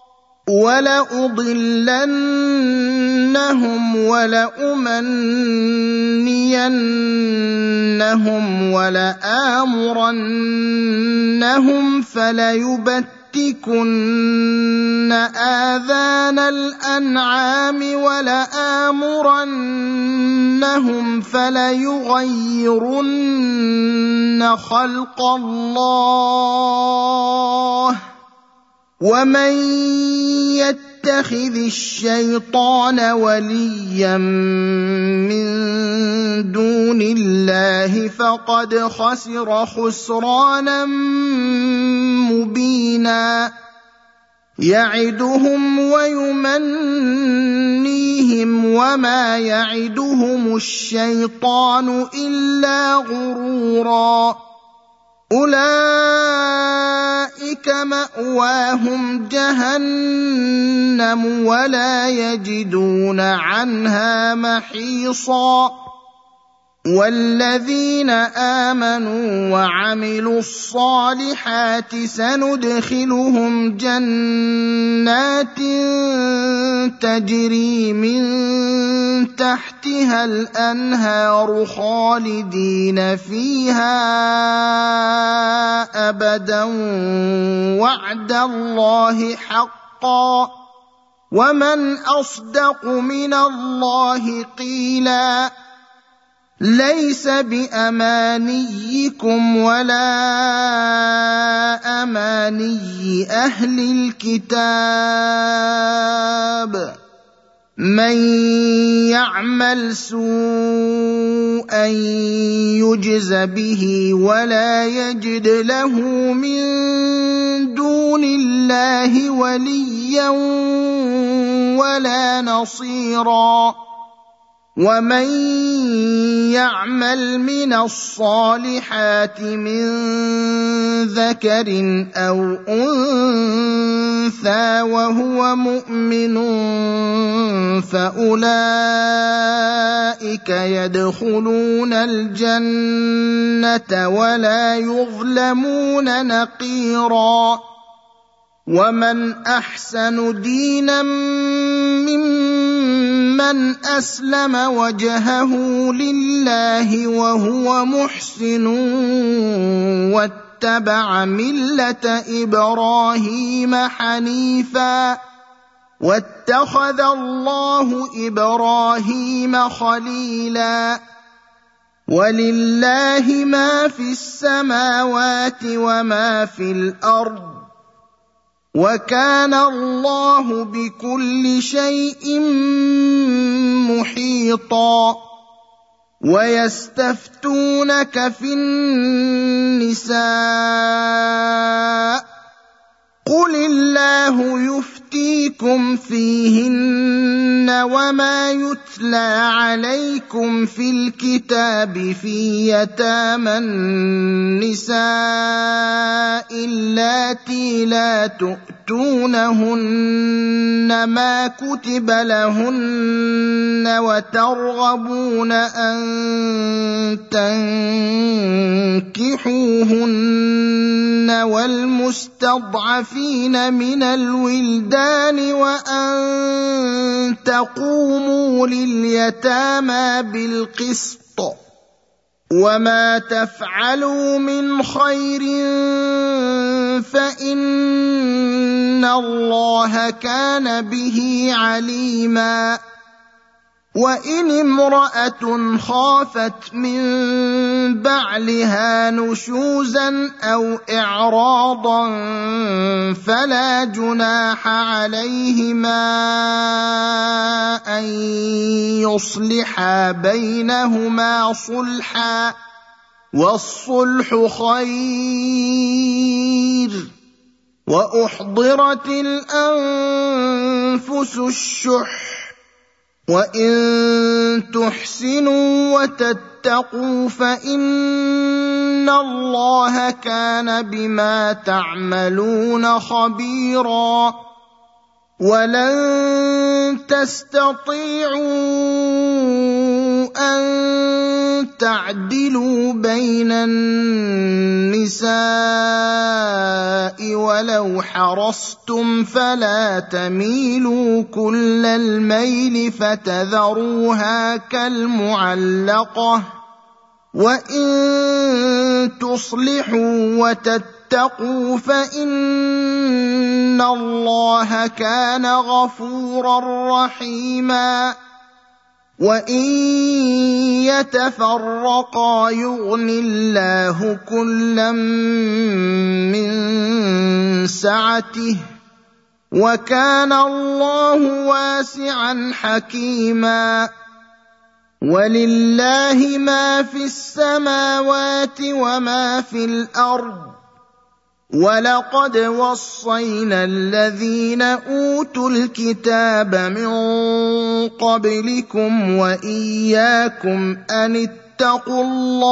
وَلَأُضِلَّنَّهُمْ وَلَأُمَنِّيَنَّهُمْ وَلَآمُرَنَّهُمْ فَلَيُبَتِّكُنَّ آذَانَ الْأَنْعَامِ وَلَآمُرَنَّهُمْ فَلَيُغَيِّرُنَّ خَلْقَ اللَّهِ ۚ وَمَن يَتَّخِذِ الشَّيْطَانَ وَلِيًّا مِّن دُونِ اللَّهِ فَقَدْ خَسِرَ خُسْرَانًا مُّبِينًا يَعِدُهُمْ وَيُمَنِّيهِمْ وَمَا يَعِدُهُمُ الشَّيْطَانُ إِلَّا غُرُورًا أُولَٰئِكَ مَأْوَاهُمْ جَهَنَّمُ وَلَا يَجِدُونَ عَنْهَا مَحِيصًا وَالَّذِينَ آمَنُوا وَعَمِلُوا الصَّالِحَاتِ سَنُدْخِلُهُمْ جَنَّاتٍ تَجْرِي مِن تَحْتِهَا الْأَنْهَارُ خَالِدِينَ فِيهَا أَبَدًا وَعْدَ اللَّهِ حَقًّا ۚ وَمَنْ أَصْدَقُ مِنَ اللَّهِ قِيلًا لَيْسَ بِأَمَانِيِّكُمْ وَلَا أَمَانِيِّ أَهْلِ الْكِتَابِ ۗ مَن يَعْمَلْ سُوءًا يُجْزَ بِهِ وَلَا يَجِدْ لَهُ مِن دُونِ اللَّهِ وَلِيًّا وَلَا نَصِيرًا وَمَن يَعْمَلْ مِنَ الصَّالِحَاتِ مِن ذَكَرٍ أَوْ أُنثَىٰ وَهُوَ مُؤْمِنٌ فَأُولَٰئِكَ يَدْخُلُونَ الْجَنَّةَ وَلَا يُظْلَمُونَ نَقِيرًا وَمَنْ أَحْسَنُ دِينًا مِّمَّنْ أَسْلَمَ وَجْهَهُ لِلَّهِ وَهُوَ مُحْسِنٌ وَاتَّبَعَ مِلَّةَ إِبْرَاهِيمَ حَنِيفًا ۗ وَاتَّخَذَ اللَّهُ إِبْرَاهِيمَ خَلِيلًا وَلِلَّهِ مَا فِي السَّمَاوَاتِ وَمَا فِي الْأَرْضِ ۚ وَكَانَ اللَّهُ بِكُلِّ شَيْءٍ مُحِيطًا وَيَسْتَفْتُونَكَ فِي النِّسَاءِ ۖ قُلِ اللَّهُ يُفْتِيكُمْ فِيهِنَّ وَمَا يُتْلَىٰ عَلَيْكُمْ فِي الْكِتَابِ فِي يَتَامَى النِّسَاءِ اللَّاتِي لَا تُؤْتُونَهُنَّ مَا كُتِبَ لَهُنَّ وَتَرْغَبُونَ أَن تَنكِحُوهُنَّ وَالْمُسْتَضْعَفِينَ مِنَ الْوِلْدَانِ وَأَن تَقُومُوا لِلْيَتَامَىٰ بِالْقِسْطِ ۚ وَمَا تَفْعَلُوا مِنْ خَيْرٍ فَإِنَّ اللَّهَ كَانَ بِهِ عَلِيمًا وَإِنِ امْرَأَةٌ خَافَتْ مِن بَعْلِهَا نُشُوزًا أَوْ إِعْرَاضًا فَلَا جُنَاحَ عَلَيْهِمَا أَن يُصْلِحَا بَيْنَهُمَا صُلْحًا ۚ وَالصُّلْحُ خَيْرٌ ۗ وَأُحْضِرَتِ الْأَنفُسُ الشُّحَّ ۚ وَإِن تُحْسِنُوا وَتَتَّقُوا فَإِنَّ اللَّهَ كَانَ بِمَا تَعْمَلُونَ خَبِيرًا وَلَن تَسْتَطِيعُوا أن تعدلوا بين النساء ولو حرصتم فلا تميلوا كل الميل فتذروها كالمعلقة وإن تصلحوا وتتقوا فإن الله كان غفورا رحيما وإن يتفرقا يغن الله كلا من سعته وكان الله واسعا حكيما ولله ما في السماوات وما في الأرض ولقد وصينا الذين أوتوا الكتاب من قبلكم وإياكم أن اتقوا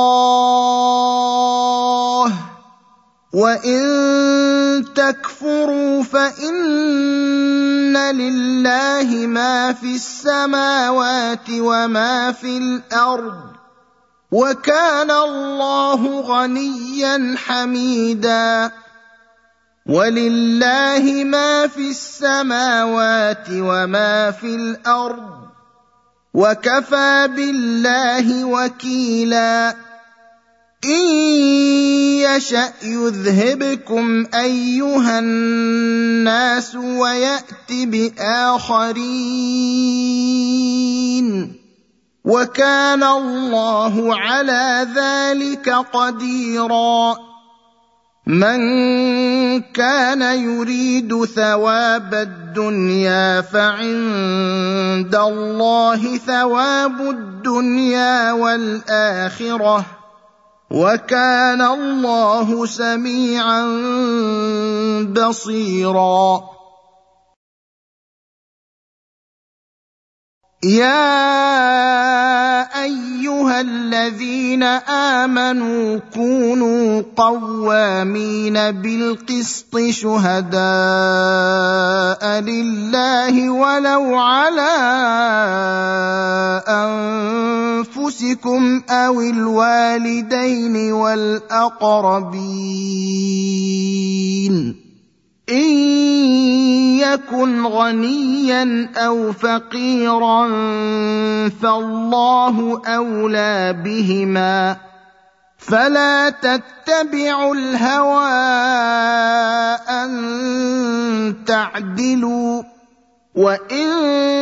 الله وإن تكفروا فإن لله ما في السماوات وما في الأرض وكان الله غنيا حميدا ولله ما في السماوات وما في الأرض وكفى بالله وكيلا إن يشأ يذهبكم أيها الناس ويأت بآخرين وكان الله على ذلك قديرا من كان يريد ثواب الدنيا فعند الله ثواب الدنيا والآخرة وكان الله سميعا بصيرا يا أيها الذين آمنوا كونوا قوامين بالقسط شهداء لله ولو على أنفسكم أو الوالدين والأقربين إن يكن غنيا أو فقيرا فالله أولى بهما فلا تتبعوا الهوى أن تعدلوا وإن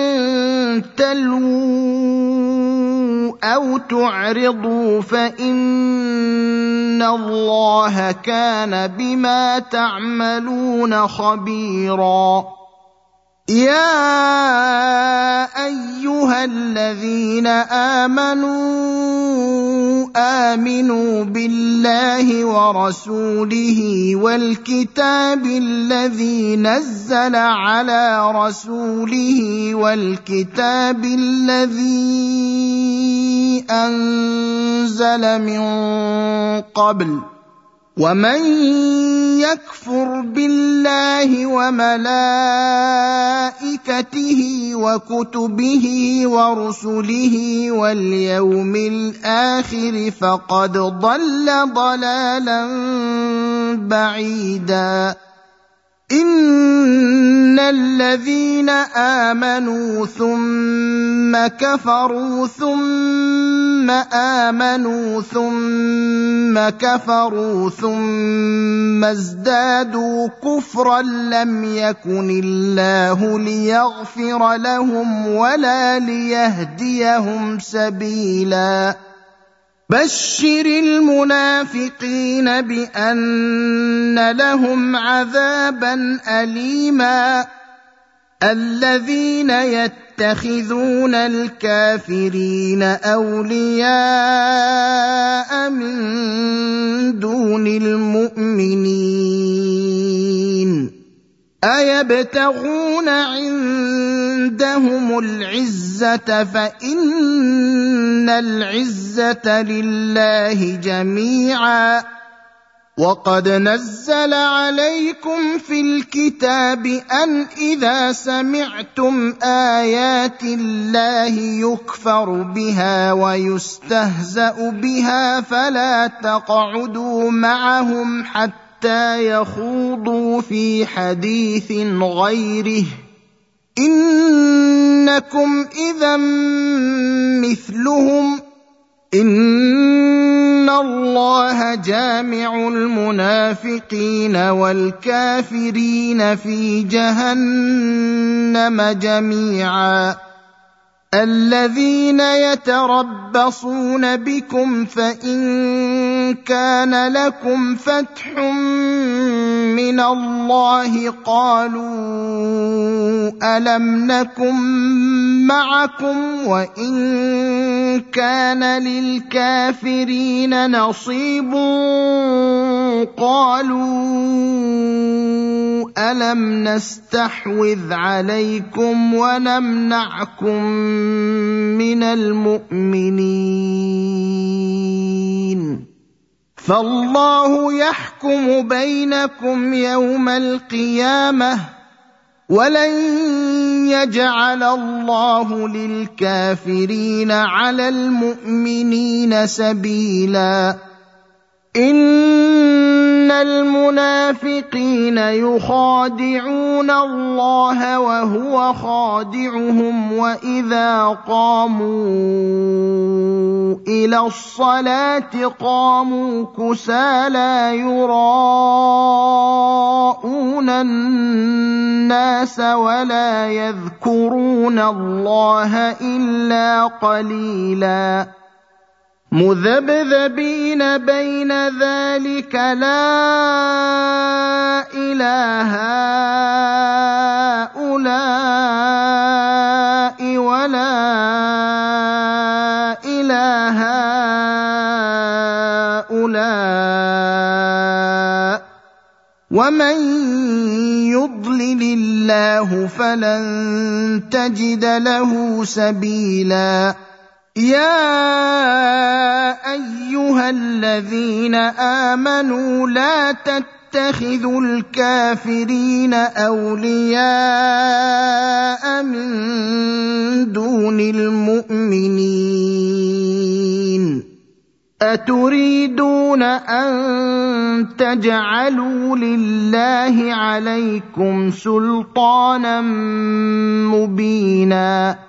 تلووا أو تعرضوا فإن الله كان بما تعملون خبيرا يا أيها الذين آمنوا بالله ورسوله والكتاب الذي نزل على رسوله والكتاب الذي أنزل من قبل ومن يكفر بالله وملائكته وكتبه ورسله واليوم الآخر فقد ضل ضلالا بعيدا إن الذين آمنوا ثم كفروا ثم آمنوا ثم كفروا ثم ازدادوا كفرا لم يكن الله ليغفر لهم ولا ليهديهم سبيلا بشر المنافقين بأن لهم عذابا أليما الذين يتخذون الكافرين أولياء من دون المؤمنين أيبتغون عندهم العزة فإن العزة لله جميعا وقد نزل عليكم في الكتاب أن إذا سمعتم آيات الله يكفر بها ويستهزأ بها فلا تقعدوا معهم حتى يخوضوا في حديث غيره إنكم إذا مثلهم إن الله جامع المنافقين والكافرين في جهنم جميعا الذين يتربصون بكم فإن كان لكم فتح من الله قالوا ألم نكن معكم وإن كان للكافرين نصيب قالوا ألم نستحوذ عليكم ونمنعكم من المؤمنين فالله يحكم بينكم يوم القيامة ولن يجعل الله للكافرين على المؤمنين سبيلا إن المنافقين يخادعون الله وهو خادعهم وإذا قاموا إلى الصلاة قاموا كسالى يراءون الناس ولا يذكرون الله إلا قليلا مذبذبين بين ذلك لا إله هؤلاء ولا إله هؤلاء ومن يضلل الله فلن تجد له سبيلا يا أيها الذين آمنوا لا تتخذوا الكافرين أولياء من دون المؤمنين أتريدون أن تجعلوا لله عليكم سلطانا مبينا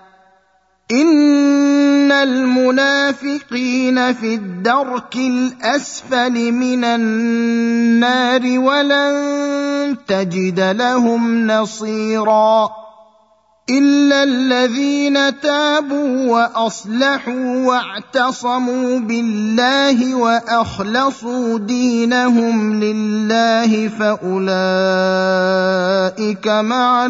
إن المنافقين في الدرك الأسفل من النار ولن تجد لهم نصيرا إلا الذين تابوا وأصلحوا واعتصموا بالله وأخلصوا دينهم لله فأولئك مع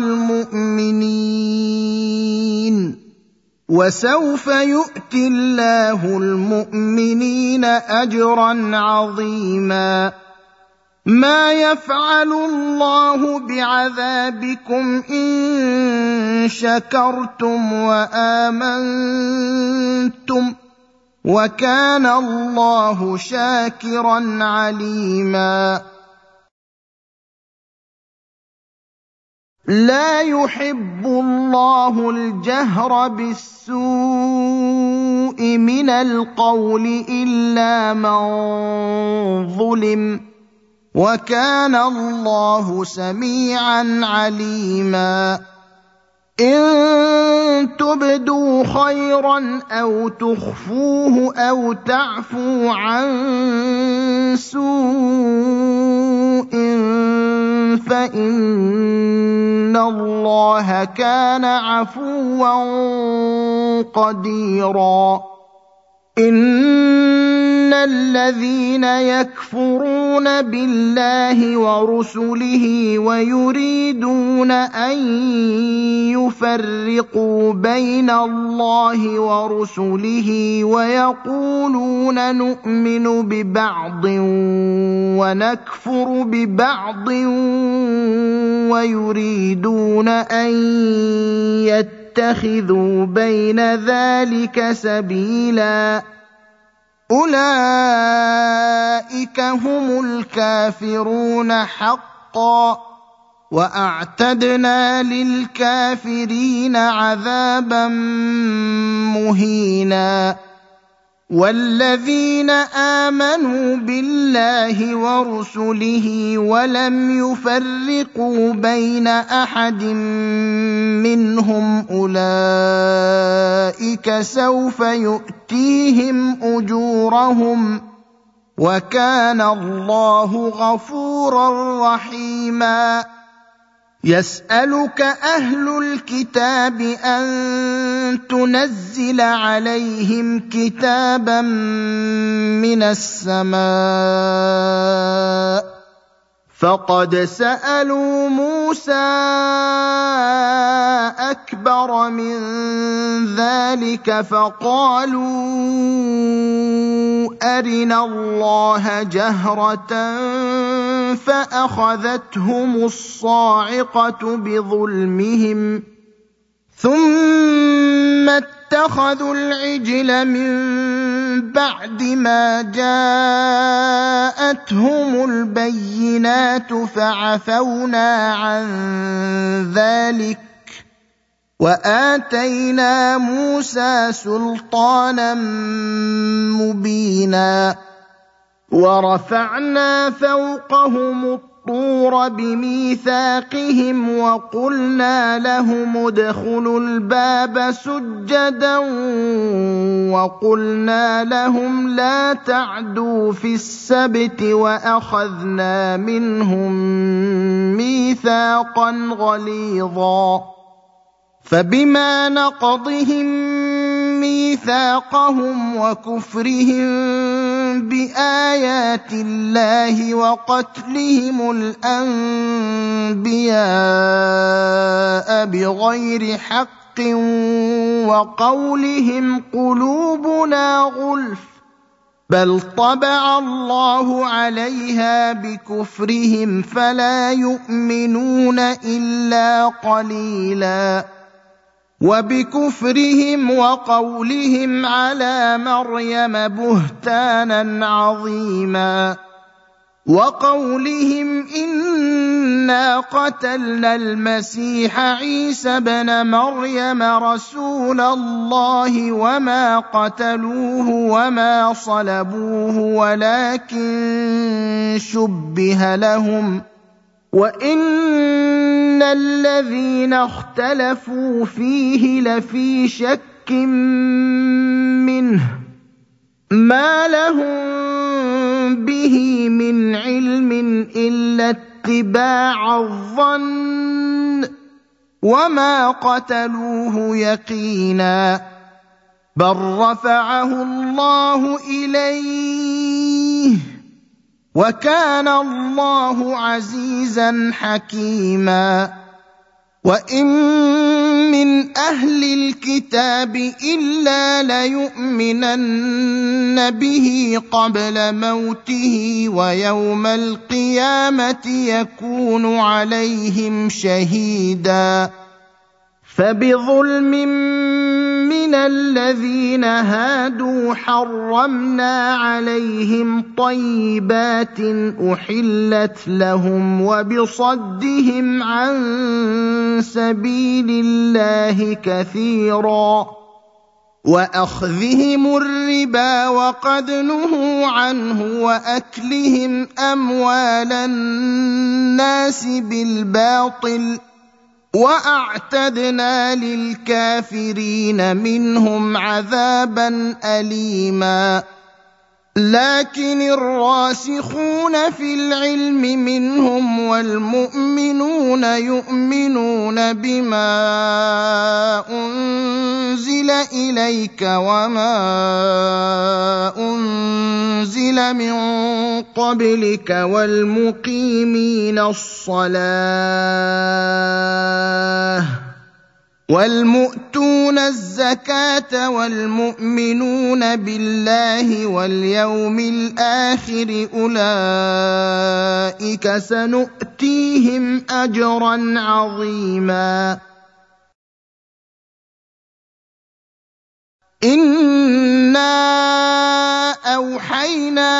المؤمنين وسوف يؤتي الله المؤمنين أجرا عظيما ما يفعل الله بعذابكم إن شكرتم وآمنتم وكان الله شاكرا عليما لا يحب الله الجهر بالسوء من القول إلا من ظلم وكان الله سميعا عليما إن تبدوا خيرا أو تخفوه أو تعفوا عن سوء فإن الله كان عفوا قديرا إن الذين يكفرون بالله ورسله ويريدون أن يفرقوا بين الله ورسله ويقولون نؤمن ببعض ونكفر ببعض ويريدون أن يتخذوا بين ذلك سبيلا أولئك هم الكافرون حقا وأعتدنا للكافرين عذابا مهينا والذين آمنوا بالله ورسله ولم يفرقوا بين أحد منهم أولئك سوف يؤتيهم أجورهم وكان الله غفورا رحيما يسألك أهل الكتاب أن تنزل عليهم كتابا من السماء فقد سألوا موسى أكبر من ذلك فقالوا أرنا الله جهرة فأخذتهم الصاعقة بظلمهم ثم اتخذوا العجل من بعد ما جاءتهم البينات فعفونا عن ذلك وآتينا موسى سلطانا مبينا ورفعنا فوقهم الطور بميثاقهم وقلنا لهم ادخلوا الباب سجدا وقلنا لهم لا تعدوا في السبت وأخذنا منهم ميثاقا غليظا فبما نقضهم ميثاقهم وكفرهم بآيات الله وقتلهم الأنبياء بغير حق وقولهم قلوبنا غلف بل طبع الله عليها بكفرهم فلا يؤمنون إلا قليلا وبكفرهم وقولهم على مريم بهتانا عظيما وقولهم إنا قتلنا المسيح عيسى بن مريم رسول الله وما قتلوه وما صلبوه ولكن شبه لهم وإن الذين اختلفوا فيه لفي شك منه ما لهم به من علم إلا اتباع الظن وما قتلوه يقينا بل رفعه الله إليه وكان الله عزيزا حكيما وإن من أهل الكتاب إلا ليؤمنن به قبل موته ويوم القيامة يكون عليهم شهيدا فبظلم من الذين هادوا حرمنا عليهم طيبات أحلت لهم وبصدهم عن سبيل الله كثيرا وأخذهم الربا وقد نهوا عنه وأكلهم أموال الناس بالباطل وأعتدنا للكافرين منهم عذابا أليما لكن الراسخون في العلم منهم والمؤمنون يؤمنون بما أنزل إليك وما أنزل من قبلك والمقيمين الصلاة والمؤتون الزكاة والمؤمنون بالله واليوم الآخر أولئك سنؤتيهم أجرا عظيما إنا أوحينا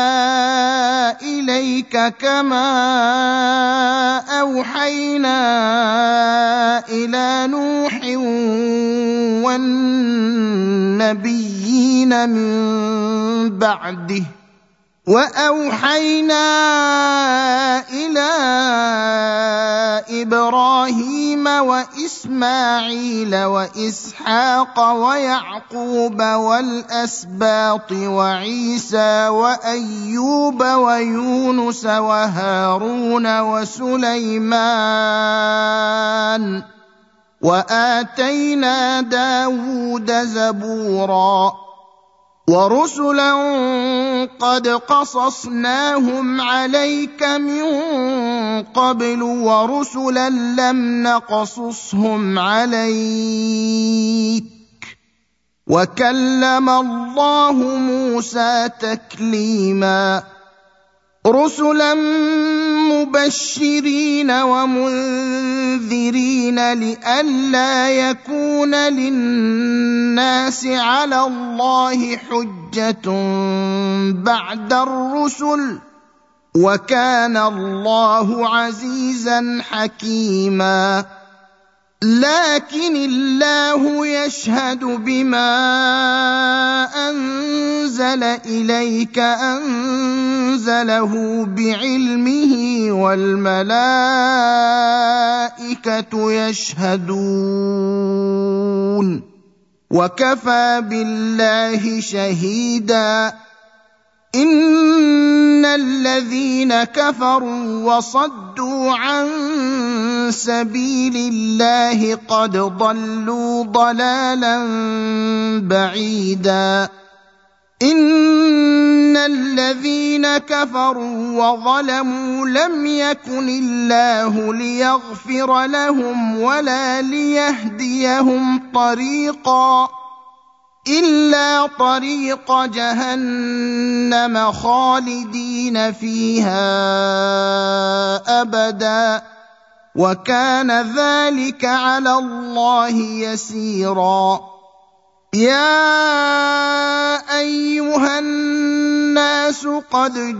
إليك كما أوحينا إلى نوح والنبيين من بعده وأوحينا إلى إبراهيم وإسماعيل وإسحاق ويعقوب والأسباط وعيسى وأيوب ويونس وهارون وسليمان وآتينا داود زبورا ورسلا قد قصصناهم عليك من قبل ورسلا لم نقصصهم عليك وكلم الله موسى تكليما رسلا مبشرين ومنذرين لئلا يكون للناس على الله حجة بعد الرسل وكان الله عزيزا حكيما لكن الله يشهد بما أنزل إليك أنزله بعلمه والملائكة يشهدون وكفى بالله شهيدا إن الذين كفروا وصدوا عن سبيل الله قد ضلوا ضلالا بعيدا إن الذين كفروا وظلموا لم يكن الله ليغفر لهم ولا ليهديهم طريقا إلا طريق جهنم خالدين فيها أبدا وكان ذلك على الله يسيرا يا أيها الناس قد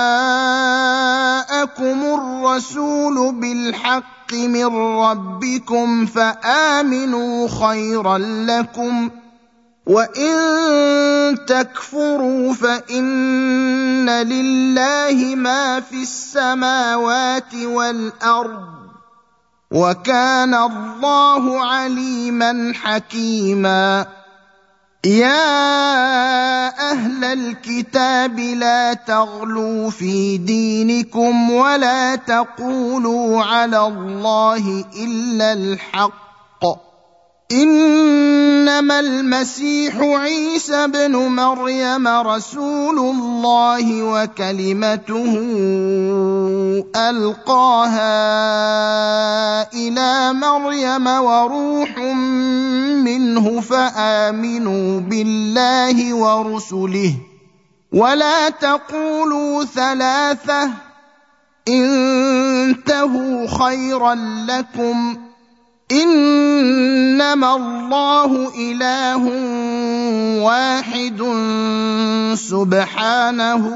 جاءكم الرسول بالحق من ربكم فآمنوا خيرا لكم وإن تكفروا فإن لله ما في السماوات والأرض وكان الله عليما حكيما يا أهل الكتاب لا تغلوا في دينكم ولا تقولوا على الله إلا الحق إنما المسيح عيسى ابن مريم رسول الله وكلمته ألقاها إلى مريم وروح منه فآمنوا بالله ورسله ولا تقولوا ثلاثة انتهوا خيرا لكم إنما الله إله واحد سبحانه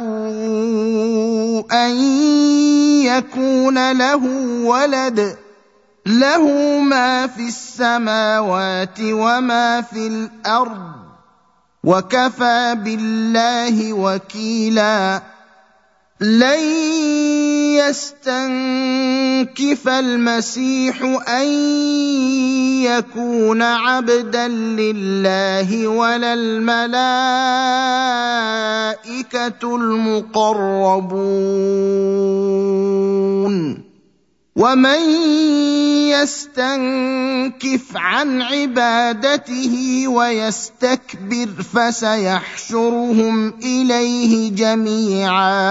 أن يكون له ولد له ما في السماوات وما في الأرض وكفى بالله وكيلا لن يستنكف المسيح أن يكون عبدا لله ولا الملائكة المقربون ومن يستنكف عن عبادته ويستكبر فسيحشرهم إليه جميعا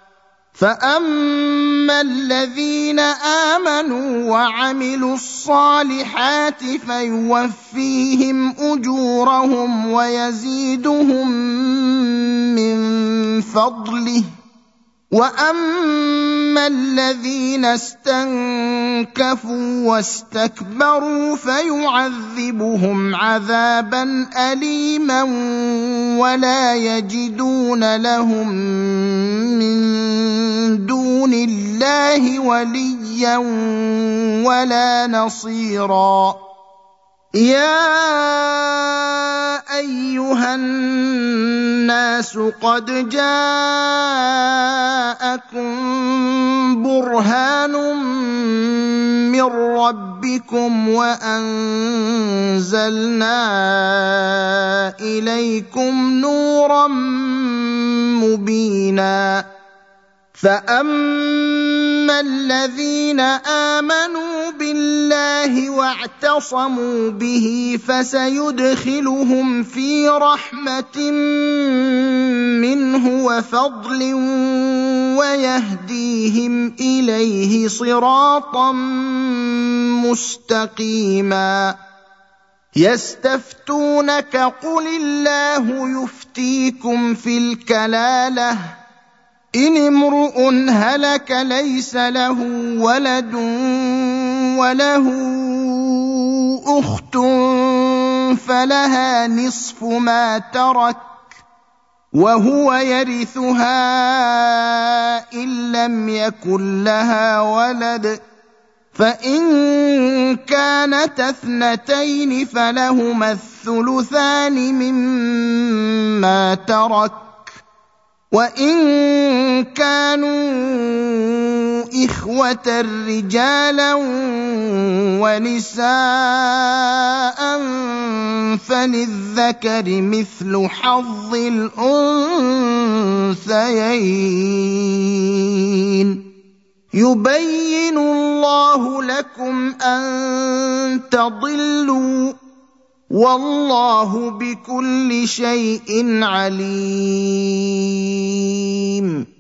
فأما الذين آمنوا وعملوا الصالحات فيوفيهم أجورهم ويزيدهم من فضله واما الذين استنكفوا واستكبروا فيعذبهم عذابا اليما ولا يجدون لهم من دون الله وليا ولا نصيرا يا ايها الناس قد جاءكم برهان من ربكم وانزلنا اليكم نورا مبينا فاما الذين امنوا بالله واعتصموا به فسيدخلهم في رحمه منه وفضل ويهديهم اليه صراطا مستقيما يستفتونك قل الله يفتيكم في الكلاله إن امرؤ هلك ليس له ولد وله أخت فلها نصف ما ترك وهو يرثها إن لم يكن لها ولد فإن كانت اثنتين فلهما الثلثان مما ترك وإن كانوا إخوة رجالا ونساء فللذكر مثل حظ الأنثيين يبين الله لكم أن تضلوا والله بكل شيء عليم